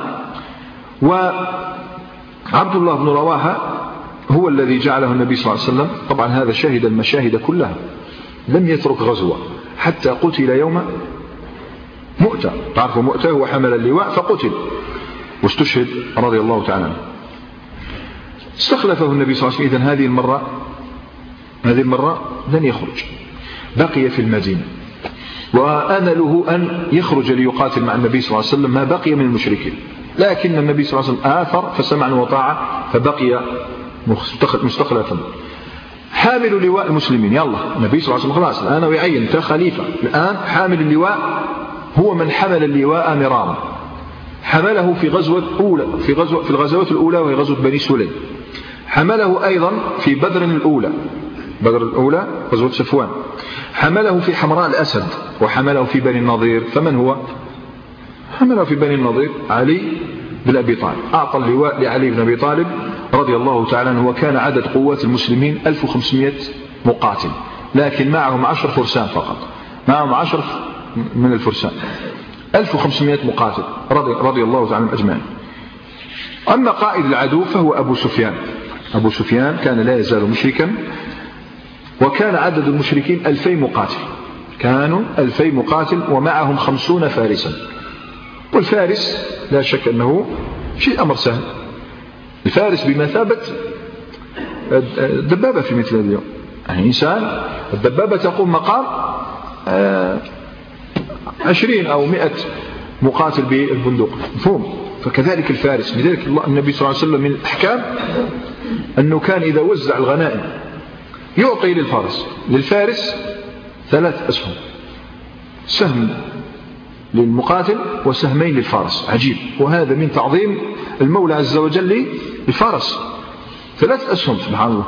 وعبد الله بن رواحة هو الذي جعله النبي صلى الله عليه وسلم، طبعا هذا شهد المشاهد كلها، لم يترك غزوة حتى قتل يوم مؤتة. تعرفوا مؤتة هو حمل اللواء فقتل واستشهد رضي الله تعالى عنه. استخلفه النبي صلى الله عليه وسلم. إذن هذه المرة لن يخرج، بقي في المدينة، وآن له أن يخرج ليقاتل مع النبي صلى الله عليه وسلم ما بقي من المشركين، لكن النبي صلى الله عليه وسلم آثر فسمع وطاع فبقي مستخلفا. حامل لواء المسلمين، يلا النبي صلى الله عليه وسلم خلاص الآن ويعين أنت خليفة، الآن حامل اللواء هو من حمل اللواء مرارا، حمله في غزوة أولى، في الغزوات الأولى وهي غزوة بني سليم، حمله أيضا في بدر الأولى غزوة صفوان، حمله في حمراء الأسد، وحمله في بني النضير. فمن هو حمله في بني النضير؟ علي بن أبي طالب. أعطى اللواء لعلي بن أبي طالب رضي الله تعالى عنه. وكان عدد قوات المسلمين 1500 مقاتل، لكن معهم 10 فرسان فقط، معهم 10 من الفرسان، 1500 مقاتل رضي الله تعالى عنهم أجمعين. أما قائد العدو فهو أبو سفيان. أبو سفيان كان لا يزال مشركا، وكان عدد المشركين 2000 مقاتل، كانوا 2000 مقاتل ومعهم 50 فارسا. والفارس لا شك أنه شيء أمر سهل، الفارس بمثابة الدبابة في مثل اليوم، يعني إنسان الدبابة تقوم مقام 20 أو 100 مقاتل بالبندق، مفهوم؟ فكذلك الفارس. لذلك النبي صلى الله عليه وسلم من الأحكام أنه كان إذا وزع الغنائم يعطي للفارس 3 أسهم، سهم للمقاتل وسهمين للفارس. عجيب، وهذا من تعظيم المولى عز وجل للفارس، 3 أسهم سبحان الله.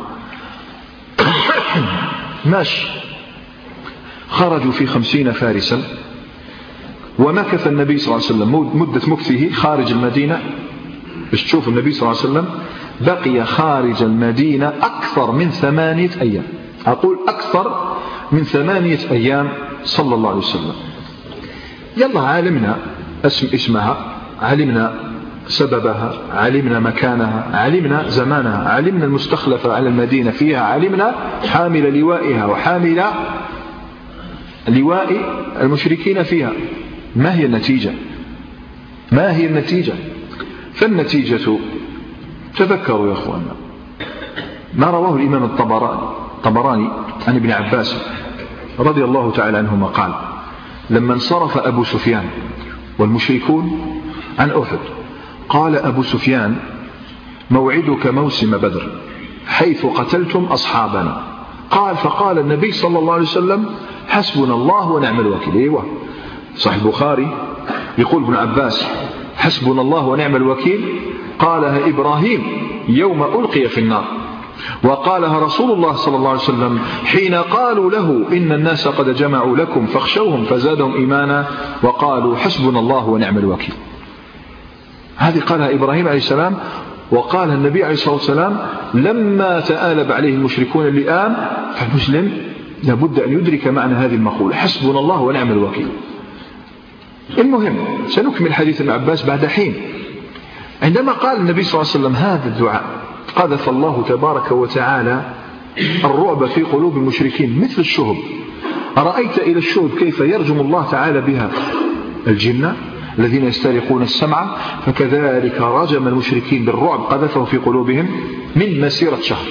ماشي، خرجوا في 50 فارسا، ومكث النبي صلى الله عليه وسلم مدة مكثه خارج المدينة. باش تشوف النبي صلى الله عليه وسلم بقي خارج المدينة أكثر من 8 أيام، أقول أكثر من 8 أيام صلى الله عليه وسلم. يلا علمنا اسمها، علمنا سببها، علمنا مكانها، علمنا زمانها، علمنا المستخلفة على المدينة فيها، علمنا حامل لوائها وحامل لواء المشركين فيها. ما هي النتيجة؟ ما هي النتيجة؟ فالنتيجة تذكروا يا أخوانا ما رواه الإمام الطبراني عن ابن عباس رضي الله تعالى عنهما قال: لما انصرف أبو سفيان والمشركون عن أحد قال أبو سفيان: موعدك موسم بدر حيث قتلتم أصحابنا. قال: فقال النبي صلى الله عليه وسلم: حسبنا الله ونعم الوكيل. ايوه، صحيح البخاري يقول ابن عباس: حسبنا الله ونعم الوكيل قالها إبراهيم يوم ألقي في النار، وقالها رسول الله صلى الله عليه وسلم حين قالوا له إن الناس قد جمعوا لكم فاخشوهم فزادهم إيمانا وقالوا حسبنا الله ونعم الوكيل. هذه قالها إبراهيم عليه السلام، وقال النبي عليه الصلاة والسلام لما تآلب عليه المشركون اللئام. فالمسلم لابد أن يدرك معنى هذه المقولة: حسبنا الله ونعم الوكيل. المهم سنكمل حديث ابن عباس بعد حين. عندما قال النبي صلى الله عليه وسلم هذا الدعاء قذف الله تبارك وتعالى الرعب في قلوب المشركين مثل الشهب. أرأيت إلى الشهب كيف يرجم الله تعالى بها الجن الذين يسترقون السمع، فكذلك رجم المشركين بالرعب قذفه في قلوبهم من مسيرة شهر.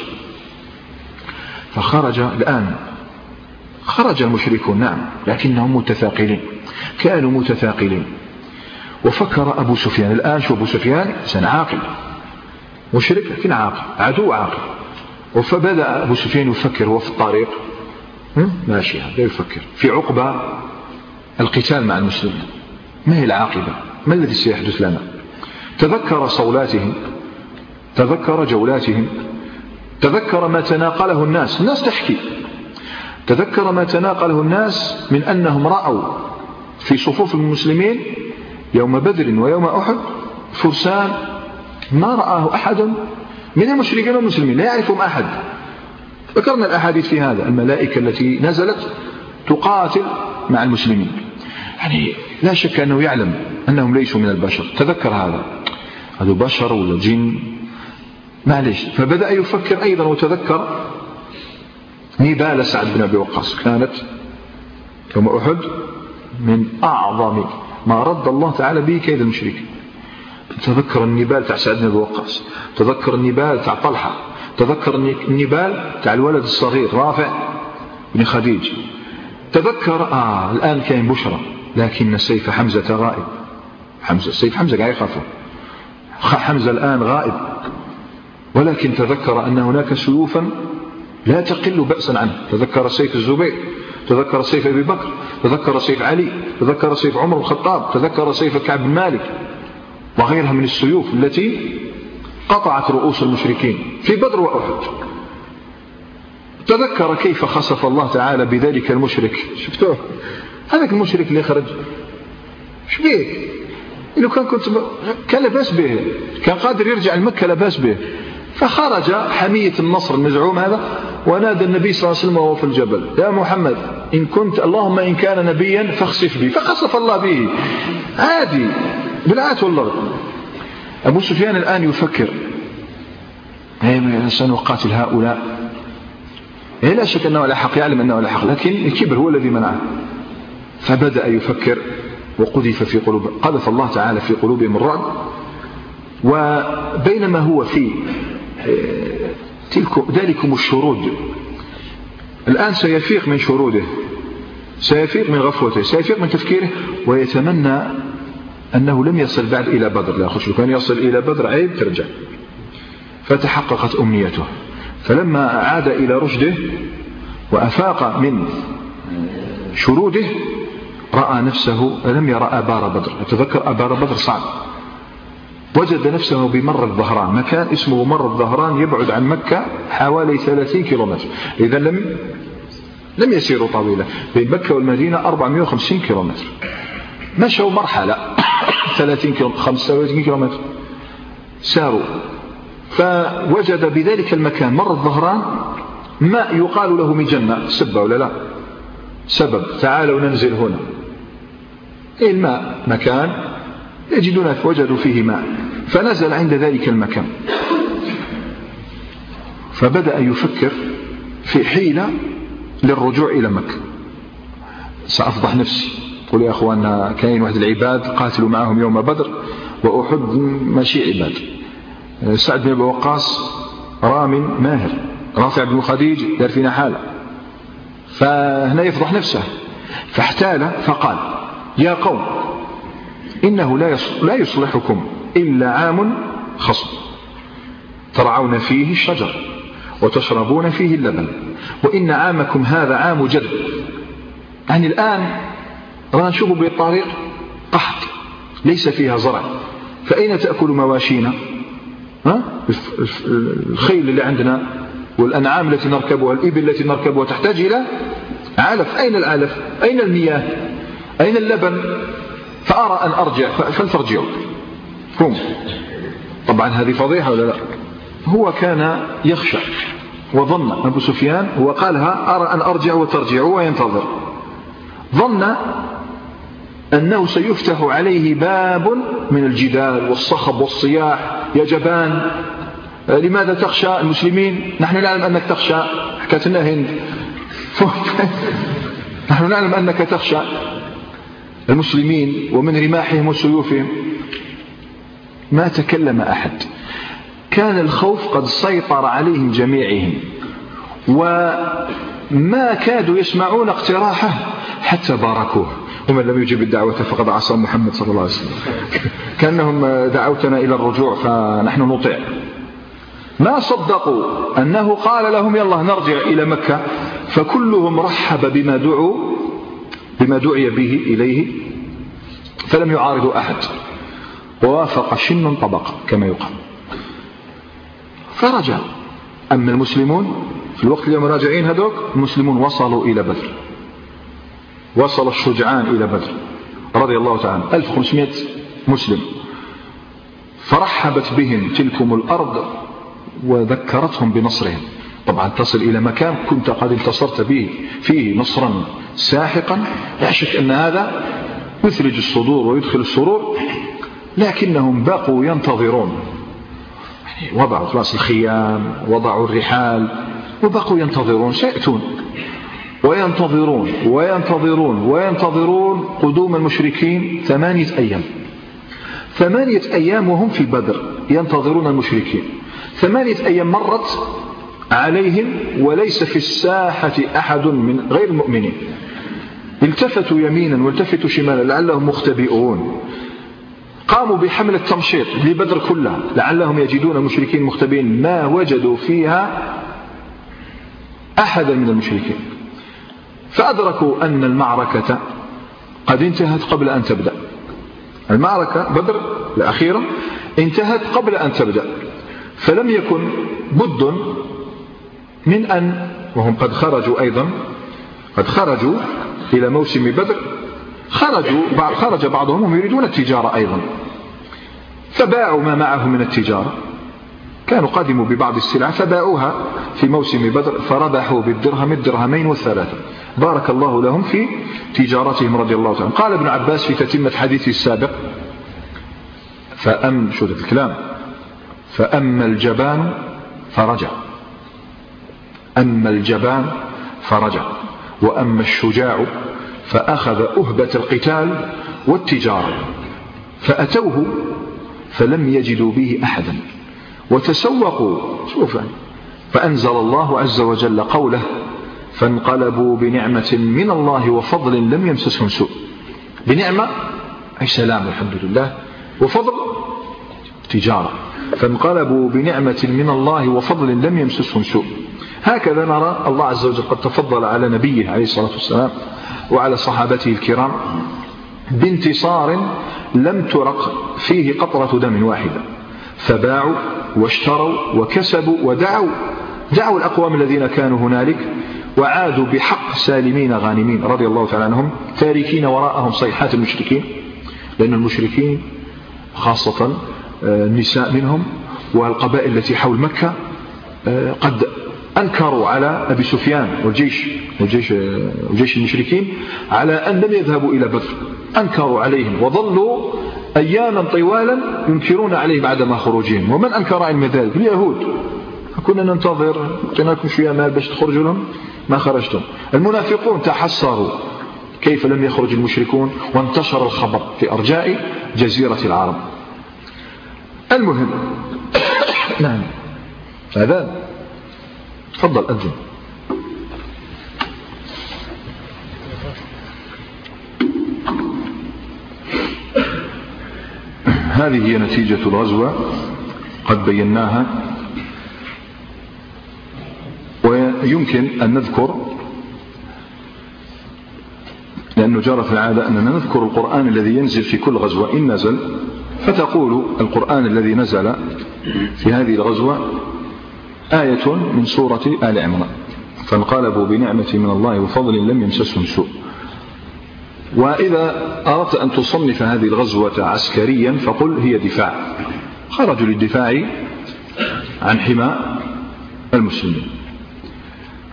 فخرج الآن خرج المشركون نعم، لكنهم متثاقلين، كانوا متثاقلين. وفكر أبو سفيان الآن، شو أبو سفيان إنسان عاقل، مشرك لكن عاقل، عدو عاقل. فبدأ أبو سفيان يفكر وهو في الطريق ماشي، هذا يفكر في عقبة القتال مع المسلمين، ما هي العاقبة، ما الذي سيحدث لنا. تذكر صولاتهم، تذكر جولاتهم، تذكر ما تناقله الناس تحكي، تذكر ما تناقله الناس من أنهم رأوا في صفوف المسلمين يوم بدر ويوم أحد فرسان ما رآه أحد من المشركين والمسلمين، لا يعرفهم أحد. ذكرنا الأحاديث في هذا، الملائكة التي نزلت تقاتل مع المسلمين، يعني لا شك أنه يعلم أنهم ليسوا من البشر. تذكر هذا بشر ولا جن، معليش. فبدأ يفكر أيضا وتذكر نبال سعد بن أبي وقاص، كانت يوم أحد من أعظم ما رد الله تعالى به كيد المشركين. تذكر النبال تاع سعد بن أبي وقاص، تذكر النبال تاع طلحة، تذكر النبال تاع الولد الصغير رافع بن خديج. تذكر الآن كاين بشرى، لكن سيف حمزة غائب. سيف حمزة قاعد يخافه، حمزة الآن غائب. ولكن تذكر أن هناك سيوفا لا تقل بأسا عنه. تذكر سيف الزبير، تذكر سيف أبي بكر، تذكر سيف علي، تذكر سيف عمر الخطاب، تذكر سيف كعب بن مالك وغيرها من السيوف التي قطعت رؤوس المشركين في بدر وأحد. تذكر كيف خسف الله تعالى بذلك المشرك. شفتوه هذاك المشرك اللي خرج شبيه، إنه كان لباس به، كان قادر يرجع لمكة لباس به. فخرج حمية النصر المزعوم هذا ونادى النبي صلى الله عليه وسلم وهو في الجبل: يا محمد إن كنت اللهم إن كان نبيا فاخسف بي. فخسف الله به عادي بالعات والله. أبو سفيان الآن يفكر سنقاتل هؤلاء، لا شك أنه لا حق، يعلم أنه لا حق، لكن الكبر هو الذي منعه. فبدأ يفكر وقذف في قلوب، قذف الله تعالى في قلوبهم الرعب. وبينما هو في ذلكم الشرود، الآن سيفيق من شروده، سيفيق من غفوته، سيفيق من تفكيره، ويتمنى أنه لم يصل بعد إلى بدر. لا خش، لو كان يصل إلى بدر عيب ترجع. فتحققت أمنيته. فلما عاد إلى رشده وأفاق من شروده رأى نفسه لم يرى آبار بدر. أتذكر آبار بدر صعب. وجد نفسه بمر الظهران، مكان اسمه مر الظهران يبعد عن مكة حوالي 30 كيلومتر. إذا لم يسيروا طويلا، بين مكة والمدينة 450 كيلومتر، مشوا مرحلة 30 كيلومتر 35 كيلومتر ساروا. فوجد بذلك المكان مر الظهران ماء يقال له من جنة. سبة ولا لا؟ سبب تعالوا ننزل هنا. الماء مكان يجدون، وجدوا فيه ماء، فنزل عند ذلك المكان. فبدأ يفكر في حيلة للرجوع إلى مكة. سأفضح نفسي، قل يا أخوانا كاين واحد العباد قاتلوا معهم يوم بدر وأحد ماشي عباد. سعد بن أبي وقاص رام ماهر، رافع بن خديج دار فينا حالة، فهنا يفضح نفسه. فاحتال فقال: يا قوم إنه لا يصلحكم إلا عام خصب ترعون فيه الشجر وتشربون فيه اللبن، وإن عامكم هذا عام جد. يعني الآن رانا نشوف بالطريق قحط ليس فيها زرع، فأين تأكل مواشينا؟ الخيل اللي عندنا والأنعام التي نركبها، الإبل التي نركبها تحتاج إلى علف. أين العلف؟ أين المياه؟ أين اللبن؟ فأرى أن أرجع، فلترجعوا هم. طبعا هذه فضيحة ولا لا؟ هو كان يخشى وظن أبو سفيان، هو قالها أرى أن أرجع وترجعوا وينتظر. ظن أنه سيفتح عليه باب من الجدال والصخب والصياح: يا جبان، لماذا تخشى المسلمين؟ نحن نعلم أنك تخشى، حكت لنا هند نحن نعلم أنك تخشى المسلمين ومن رماحهم وسيوفهم. ما تكلم أحد، كان الخوف قد سيطر عليهم جميعهم، وما كادوا يسمعون اقتراحه حتى باركوه: ومن لم يجب الدعوة فقد عصى محمد صلى الله عليه وسلم. كأنهم دعوتنا إلى الرجوع فنحن نطيع. ما صدقوا أنه قال لهم: يلا نرجع إلى مكة، فكلهم رحب بما دعي به إليه، فلم يعارضوا أحد، ووافق شن طبق كما يقال، فرجع. أما المسلمون في الوقت اليوم راجعين هذوك المسلمون وصلوا إلى بدر، وصل الشجعان إلى بدر رضي الله تعالى 1500 مسلم، فرحبت بهم تلكم الأرض وذكرتهم بنصرهم. طبعا تصل إلى مكان كنت قد انتصرت به فيه نصرا ساحقا، لا شك أن هذا يثلج الصدور ويدخل السرور، لكنهم بقوا ينتظرون، وضعوا خلاص الخيام، وضعوا الرحال، وبقوا ينتظرون. سيأتون وينتظرون وينتظرون وينتظرون قدوم المشركين 8 أيام. 8 أيام وهم في بدر ينتظرون المشركين. 8 أيام مرت عليهم وليس في الساحة أحد من غير المؤمنين. التفتوا يمينا والتفتوا شمالا لعلهم مختبئون. قاموا بحملة تمشيط لبدر كلها لعلهم يجدون المشركين مختبئين، ما وجدوا فيها أحدا من المشركين. فأدركوا أن المعركة قد انتهت قبل أن تبدأ. المعركة بدر الأخيرة انتهت قبل أن تبدأ، فلم يكن بد من أن، وهم قد خرجوا أيضا، قد خرجوا إلى موسم بدر، خرج بعضهم وهم يريدون التجارة أيضا، فباعوا ما معهم من التجارة. كانوا قدموا ببعض السلع فباعوها في موسم بدر، فربحوا بالدرهم الدرهمين والثلاثة. بارك الله لهم في تجارتهم رضي الله تعالى. قال ابن عباس في تتمة حديثه السابق: شو ذا الكلام؟ فأما الجبان فرجع، أما الجبان فرجع، وأما الشجاع فأخذ أهبة القتال والتجارة، فأتوه فلم يجدوا به أحدا وتسوقوا. فأنزل الله عز وجل قوله: فانقلبوا بنعمة من الله وفضل لم يمسسهم سوء. بنعمة أي سلام الحمد لله، وفضل تجارة. فانقلبوا بنعمة من الله وفضل لم يمسسهم سوء. هكذا نرى الله عز وجل قد تفضل على نبيه عليه الصلاة والسلام وعلى صحابته الكرام بانتصار لم ترق فيه قطرة دم واحدة، فباعوا واشتروا وكسبوا ودعوا الأقوام الذين كانوا هنالك، وعادوا بحق سالمين غانمين رضي الله تعالى عنهم، تاركين وراءهم صيحات المشركين، لأن المشركين خاصة النساء منهم والقبائل التي حول مكة قد أنكروا على أبي سفيان وجيش المشركين على أن لم يذهبوا إلى بدر، أنكروا عليهم وظلوا أياما طوالا ينكرون عليه بعدما خروجهم. ومن أنكر علم ذلك؟ اليهود. كنا ننتظر لكم شوية مال باش تخرجوا لهم، ما خرجتم. المنافقون تحسروا كيف لم يخرج المشركون، وانتشر الخبر في أرجاء جزيرة العرب. المهم نعم هذا تفضل أذن. هذه هي نتيجة الغزوة قد بيناها، ويمكن أن نذكر، لأنه جرى في العادة أننا نذكر القرآن الذي ينزل في كل غزوة إن نزل، فتقول القرآن الذي نزل في هذه الغزوة آية من سورة آل عمران: فانقلبوا بنعمة من الله وفضل لم يمسسهم سوء. وإذا أردت أن تصنف هذه الغزوة عسكريا فقل هي دفاع، خرجوا للدفاع عن حمى المسلمين.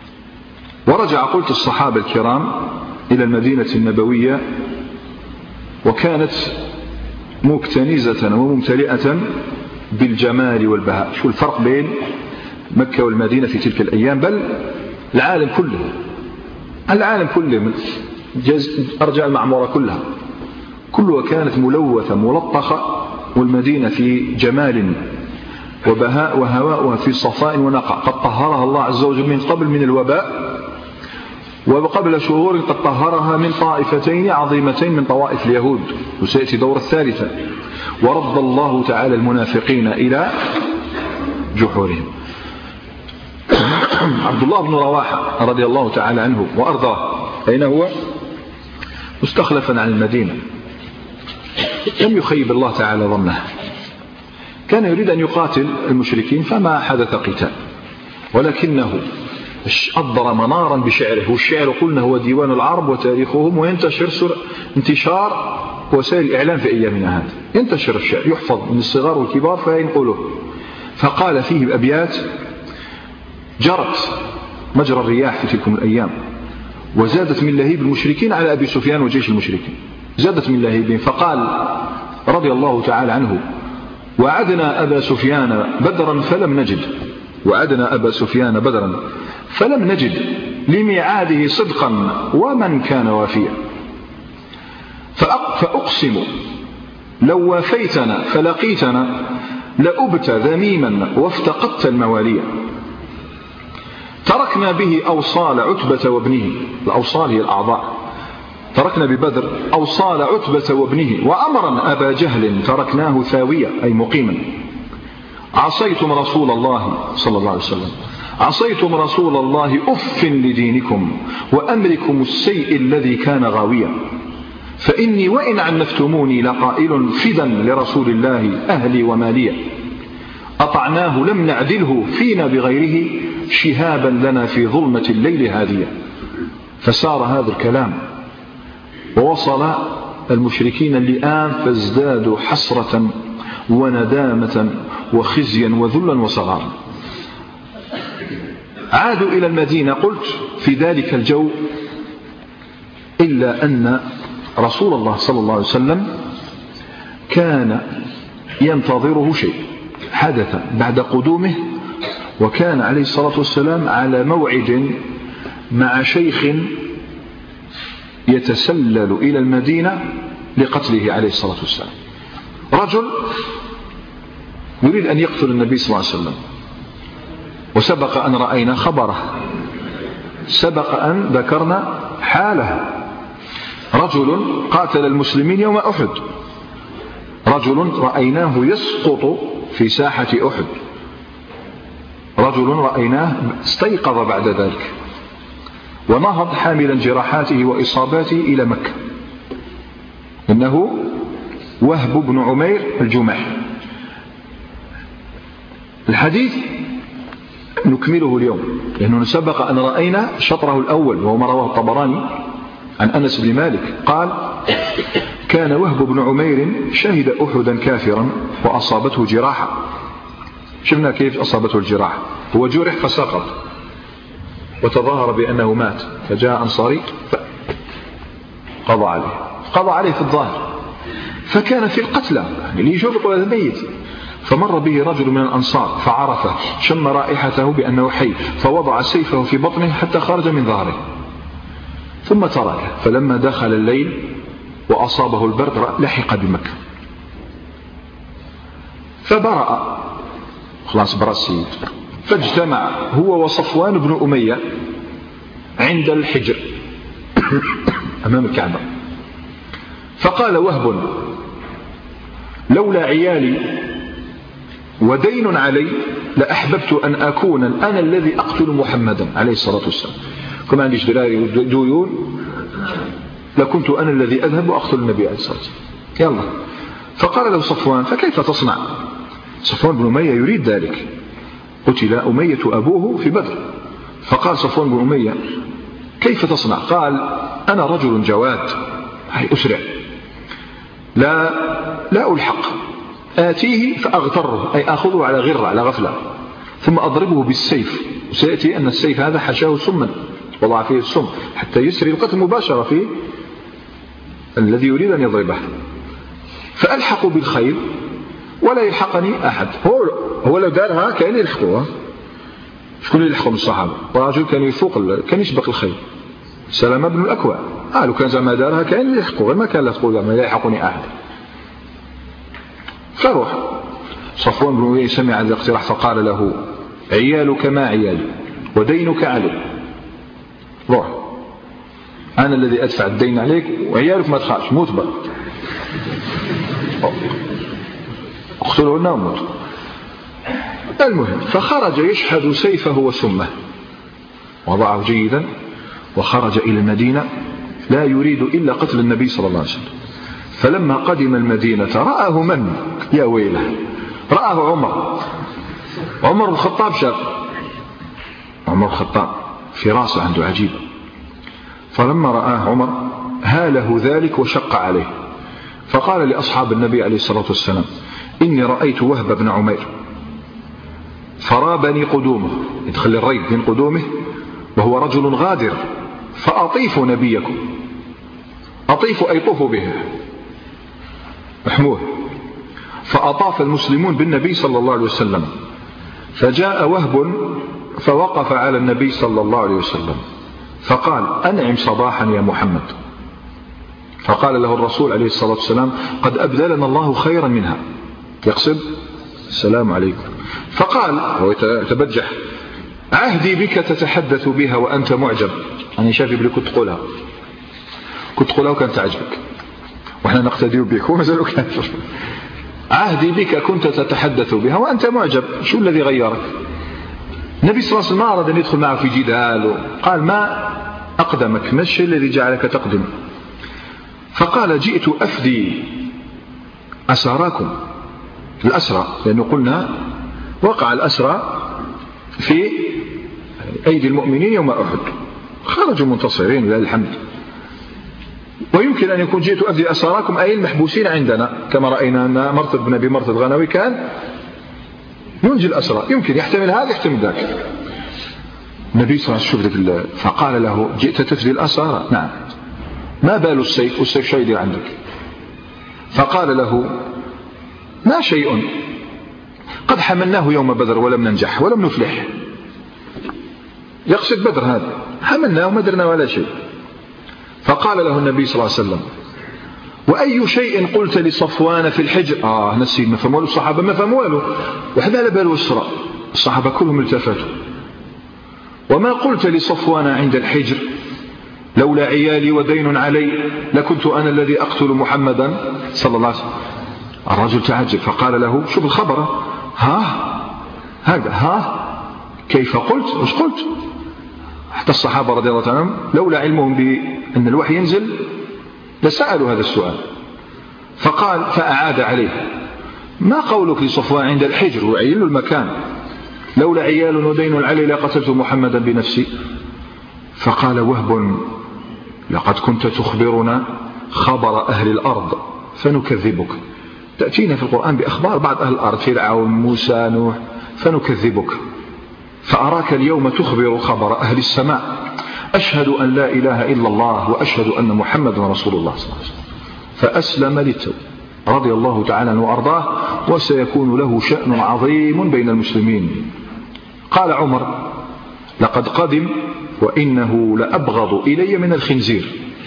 ورجع قلت الصحابة الكرام إلى المدينة النبوية وكانت مكتنزة وممتلئة بالجمال والبهاء. شو الفرق بين مكة والمدينة في تلك الأيام؟ بل العالم كله أرجاء المعمورة كلها كانت ملوثة ملطخة، والمدينة في جمال وبهاء، وهواؤها في صفاء ونقع. قد طهرها الله عز وجل من قبل من الوباء، وقبل شهور قد طهرها من طائفتين عظيمتين من طوائف اليهود، وسيأتي دور الثالثة. ورد الله تعالى المنافقين إلى جحورهم. عبد الله بن رواحة رضي الله تعالى عنه وأرضاه، أين هو؟ مستخلفا عن المدينة، لم يخيب الله تعالى ظنه، كان يريد أن يقاتل المشركين فما حدث قتال، ولكنه أضر منارا بشعره. والشعر قلنا هو ديوان العرب وتاريخهم، وينتشر انتشار وسائل الإعلام في أيامنا هذا، ينتشر الشعر يحفظ من الصغار والكبار فينقله. فقال فيه بأبيات جرت مجرى الرياح في تلك الأيام، وزادت من لهيب المشركين على أبي سفيان وجيش المشركين، زادت من لهيبهم. فقال رضي الله تعالى عنه: وعدنا أبا سفيان بدرا فلم نجد، وعدنا أبا سفيان بدرا فلم نجد لميعاده صدقا ومن كان وافيا. فأقسم لو وافيتنا فلقيتنا لأبت ذميما وافتقدت الموالية. تركنا به أوصال عتبة وابنه، الأوصال هي الأعضاء، تركنا ببدر أوصال عتبة وابنه، وأمرا أبا جهل تركناه ثاوية أي مقيما. عصيتم رسول الله صلى الله عليه وسلم، عصيتم رسول الله أف لدينكم وأمركم السيء الذي كان غاويا. فإني وإن عنفتموني لقائل فدا لرسول الله أهلي وماليا. أطعناه لم نعدله فينا بغيره شهابا لنا في ظلمة الليل هادية. فسار هذا الكلام ووصل المشركين اللئام فازدادوا حسرة وندامة وخزيا وذلا وصغارا. عادوا إلى المدينة قلت في ذلك الجو، إلا أن رسول الله صلى الله عليه وسلم كان ينتظره شيء حدث بعد قدومه، وكان عليه الصلاة والسلام على موعد مع شيخ يتسلل إلى المدينة لقتله عليه الصلاة والسلام. رجل يريد أن يقتل النبي صلى الله عليه وسلم، وسبق أن رأينا خبره، سبق أن ذكرنا حاله. رجل قاتل المسلمين يوم أحد، رجل رأيناه يسقط في ساحة أحد، رجل رأيناه استيقظ بعد ذلك ونهض حاملا جراحاته وإصاباته إلى مكة. إنه وهب بن عمير الجمحي. الحديث نكمله اليوم لأنه سبق أن رأينا شطره الأول، وهو ما رواه الطبراني عن أنس بن مالك قال: كان وهب بن عمير شهد أحدا كافرا وأصابته جراحة. شفنا كيف أصابته الجراحة، هو جرح فسقط وتظاهر بأنه مات، فجاء أنصاري قضى عليه في الظاهر، فكان في القتلى اللي يشوف هذا الميت. فمر به رجل من الأنصار فعرفه، شم رائحته بأنه حي، فوضع سيفه في بطنه حتى خرج من ظهره ثم تركه. فلما دخل الليل وأصابه البرد لحق بمكة فبرأ، خلاص برأ السيد. فاجتمع هو وصفوان بن أمية عند الحجر أمام الكعبة. فقال وهب: لولا عيالي ودين علي لأحببت أن أكون أنا الذي أقتل محمدا عليه الصلاة والسلام. كما عندي دراري ديون لكنت أنا الذي أذهب وأقتل النبي عليه الصلاة والسلام. يلا. فقال له صفوان: فكيف تصنع؟ صفوان بن أمية يريد ذلك، قتل أمية أبوه في بدر. فقال صفوان بن أمية: كيف تصنع؟ قال: أنا رجل جواد، أي أسرع، لا ألحق، آتيه فأغتره، أي أخذه على غرة على غفلة، ثم أضربه بالسيف. وسيأتي أن السيف هذا حشاه سما، وضع فيه السم حتى يسري القتل مباشرة فيه. الذي يريد أن يضربه، فألحقوا بالخيل ولا يلحقني أحد. هو لو دارها كان يلحقوها. شكون اللي يلحقوا من الصحابة؟ ورجل كان يفوق، كان يسبق الخيل، سلمة بن الأكوع. لو كان زعما دارها كان يلحقوا، غير ما كان لا تقول زعما لا يلحقني أحد. فروح صفوان بن أمية سمع هذا الاقتراح فقال له: عيالك ما عيالي ودينك علي، روح أنا الذي أدفع الدين عليك وعيالك ما تخافش، موت بقى، اقتلهن وموت. المهم فخرج يشحذ سيفه وسمه، وضعه جيدا وخرج إلى المدينة لا يريد إلا قتل النبي صلى الله عليه وسلم. فلما قدم المدينة رآه من؟ يا ويله، رآه عمر بن الخطاب. شاف عمر بن الخطاب في راسه عنده عجيب. فلما رآه عمر هاله ذلك وشق عليه، فقال لأصحاب النبي عليه الصلاة والسلام: إني رأيت وهب بن عمير فرابني قدومه، يدخل الريب من قدومه وهو رجل غادر، فأطيف نبيكم، أيطوف به محمود. فأطاف المسلمون بالنبي صلى الله عليه وسلم، فجاء وهب فوقف على النبي صلى الله عليه وسلم فقال: أنعم صباحا يا محمد. فقال له الرسول عليه الصلاة والسلام: قد أبدلنا الله خيرا منها، يقصد السلام عليكم. فقال هو يتبجح: عهدي بك تتحدث بها وأنت معجب. أنا شافي بلي كنت تقولها وكانت تعجبك، وإحنا نقتدي بك وما زالوا كافر. عهدي بك كنت تتحدث بها وأنت معجب، شو الذي غيرك؟ النبي صلى الله عليه وسلم ما أراد أن يدخل معه في جدال، قال: ما أقدمك؟ ما الشيء الذي جعلك تقدم؟ فقال: جئت أفدي أساراكم، الأسرى، لأنه قلنا وقع الأسرى في أيدي المؤمنين يوم أحد، خرجوا منتصرين لله الحمد. ويمكن أن يكون جئت أفدي أساراكم أي المحبوسين عندنا، كما رأينا أن مرثد بن أبي مرثد الغنوي كان ينجي الأسرى، يمكن يحتمل هذا يحتمل ذاك. النبي صلى الله عليه وسلم فقال له: جئت تفدي الأسارى؟ نعم. ما بال السيف؟ والسيف شو يدير عندك؟ فقال له: ما شيء، قد حملناه يوم بدر ولم ننجح ولم نفلح. يقصد بدر، هذا حملناه وما درنا ولا شيء. فقال له النبي صلى الله عليه وسلم: وأي شيء قلت لصفوان في الحجر؟ نسي، ما فهموا الصحابة، ما فهموا له، وحد على باله السرى، الصحابة كلهم التفتوا. وما قلت لصفوان عند الحجر؟ لولا عيالي ودين علي لكنت أنا الذي أقتل محمدا صلى الله عليه وسلم. الرجل تعجب فقال له: شوف الخبر، هذا كيف قلت؟ وش قلت؟ حتى الصحابة رضي الله عنهم لولا علمهم بأن الوحي ينزل لسألوا هذا السؤال. فقال فأعاد عليه: ما قولك لصفوان عند الحجر؟ وعين المكان، لولا عيال ودين علي لقتلت محمدا بنفسي. فقال وهب: لقد كنت تخبرنا خبر أهل الأرض فنكذبك، تأتينا في القرآن بأخبار بعض أهل الأرض، فرعون، موسى، نوح، فنكذبك، فأراك اليوم تخبر خبر أهل السماء. أشهد أن لا إله إلا الله وأشهد أن محمد رسول الله صلى الله عليه وسلم. فأسلم للتو رضي الله تعالى عنه وأرضاه، وسيكون له شأن عظيم بين المسلمين. قال عمر: لقد قدم وإنه لأبغض إلي من الخنزير،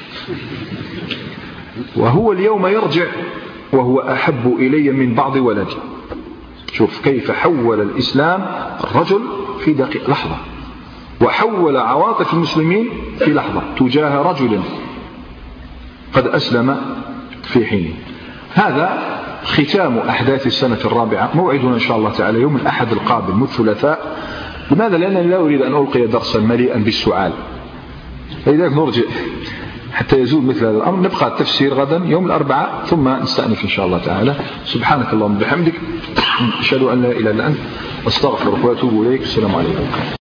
وهو اليوم يرجع وهو أحب إلي من بعض ولدي. شوف كيف حول الإسلام الرجل في دقيقة لحظة، وحول عواطف المسلمين في لحظة تجاه رجل قد أسلم في حينه. هذا ختام أحداث السنة الرابعة. موعدنا إن شاء الله تعالى يوم الأحد القادم الثلاثاء. لماذا؟ لأنني لا أريد أن ألقي درسا مليئا بالسؤال، لذلك نرجع حتى يزول مثل هذا الأمر. نبقى التفسير غدا يوم الأربعاء ثم نستأنف إن شاء الله تعالى. سبحانك اللهم وبحمدك، أشهد أن لا إله إلا أنت، أستغفرك وأتوب إليك. السلام عليكم.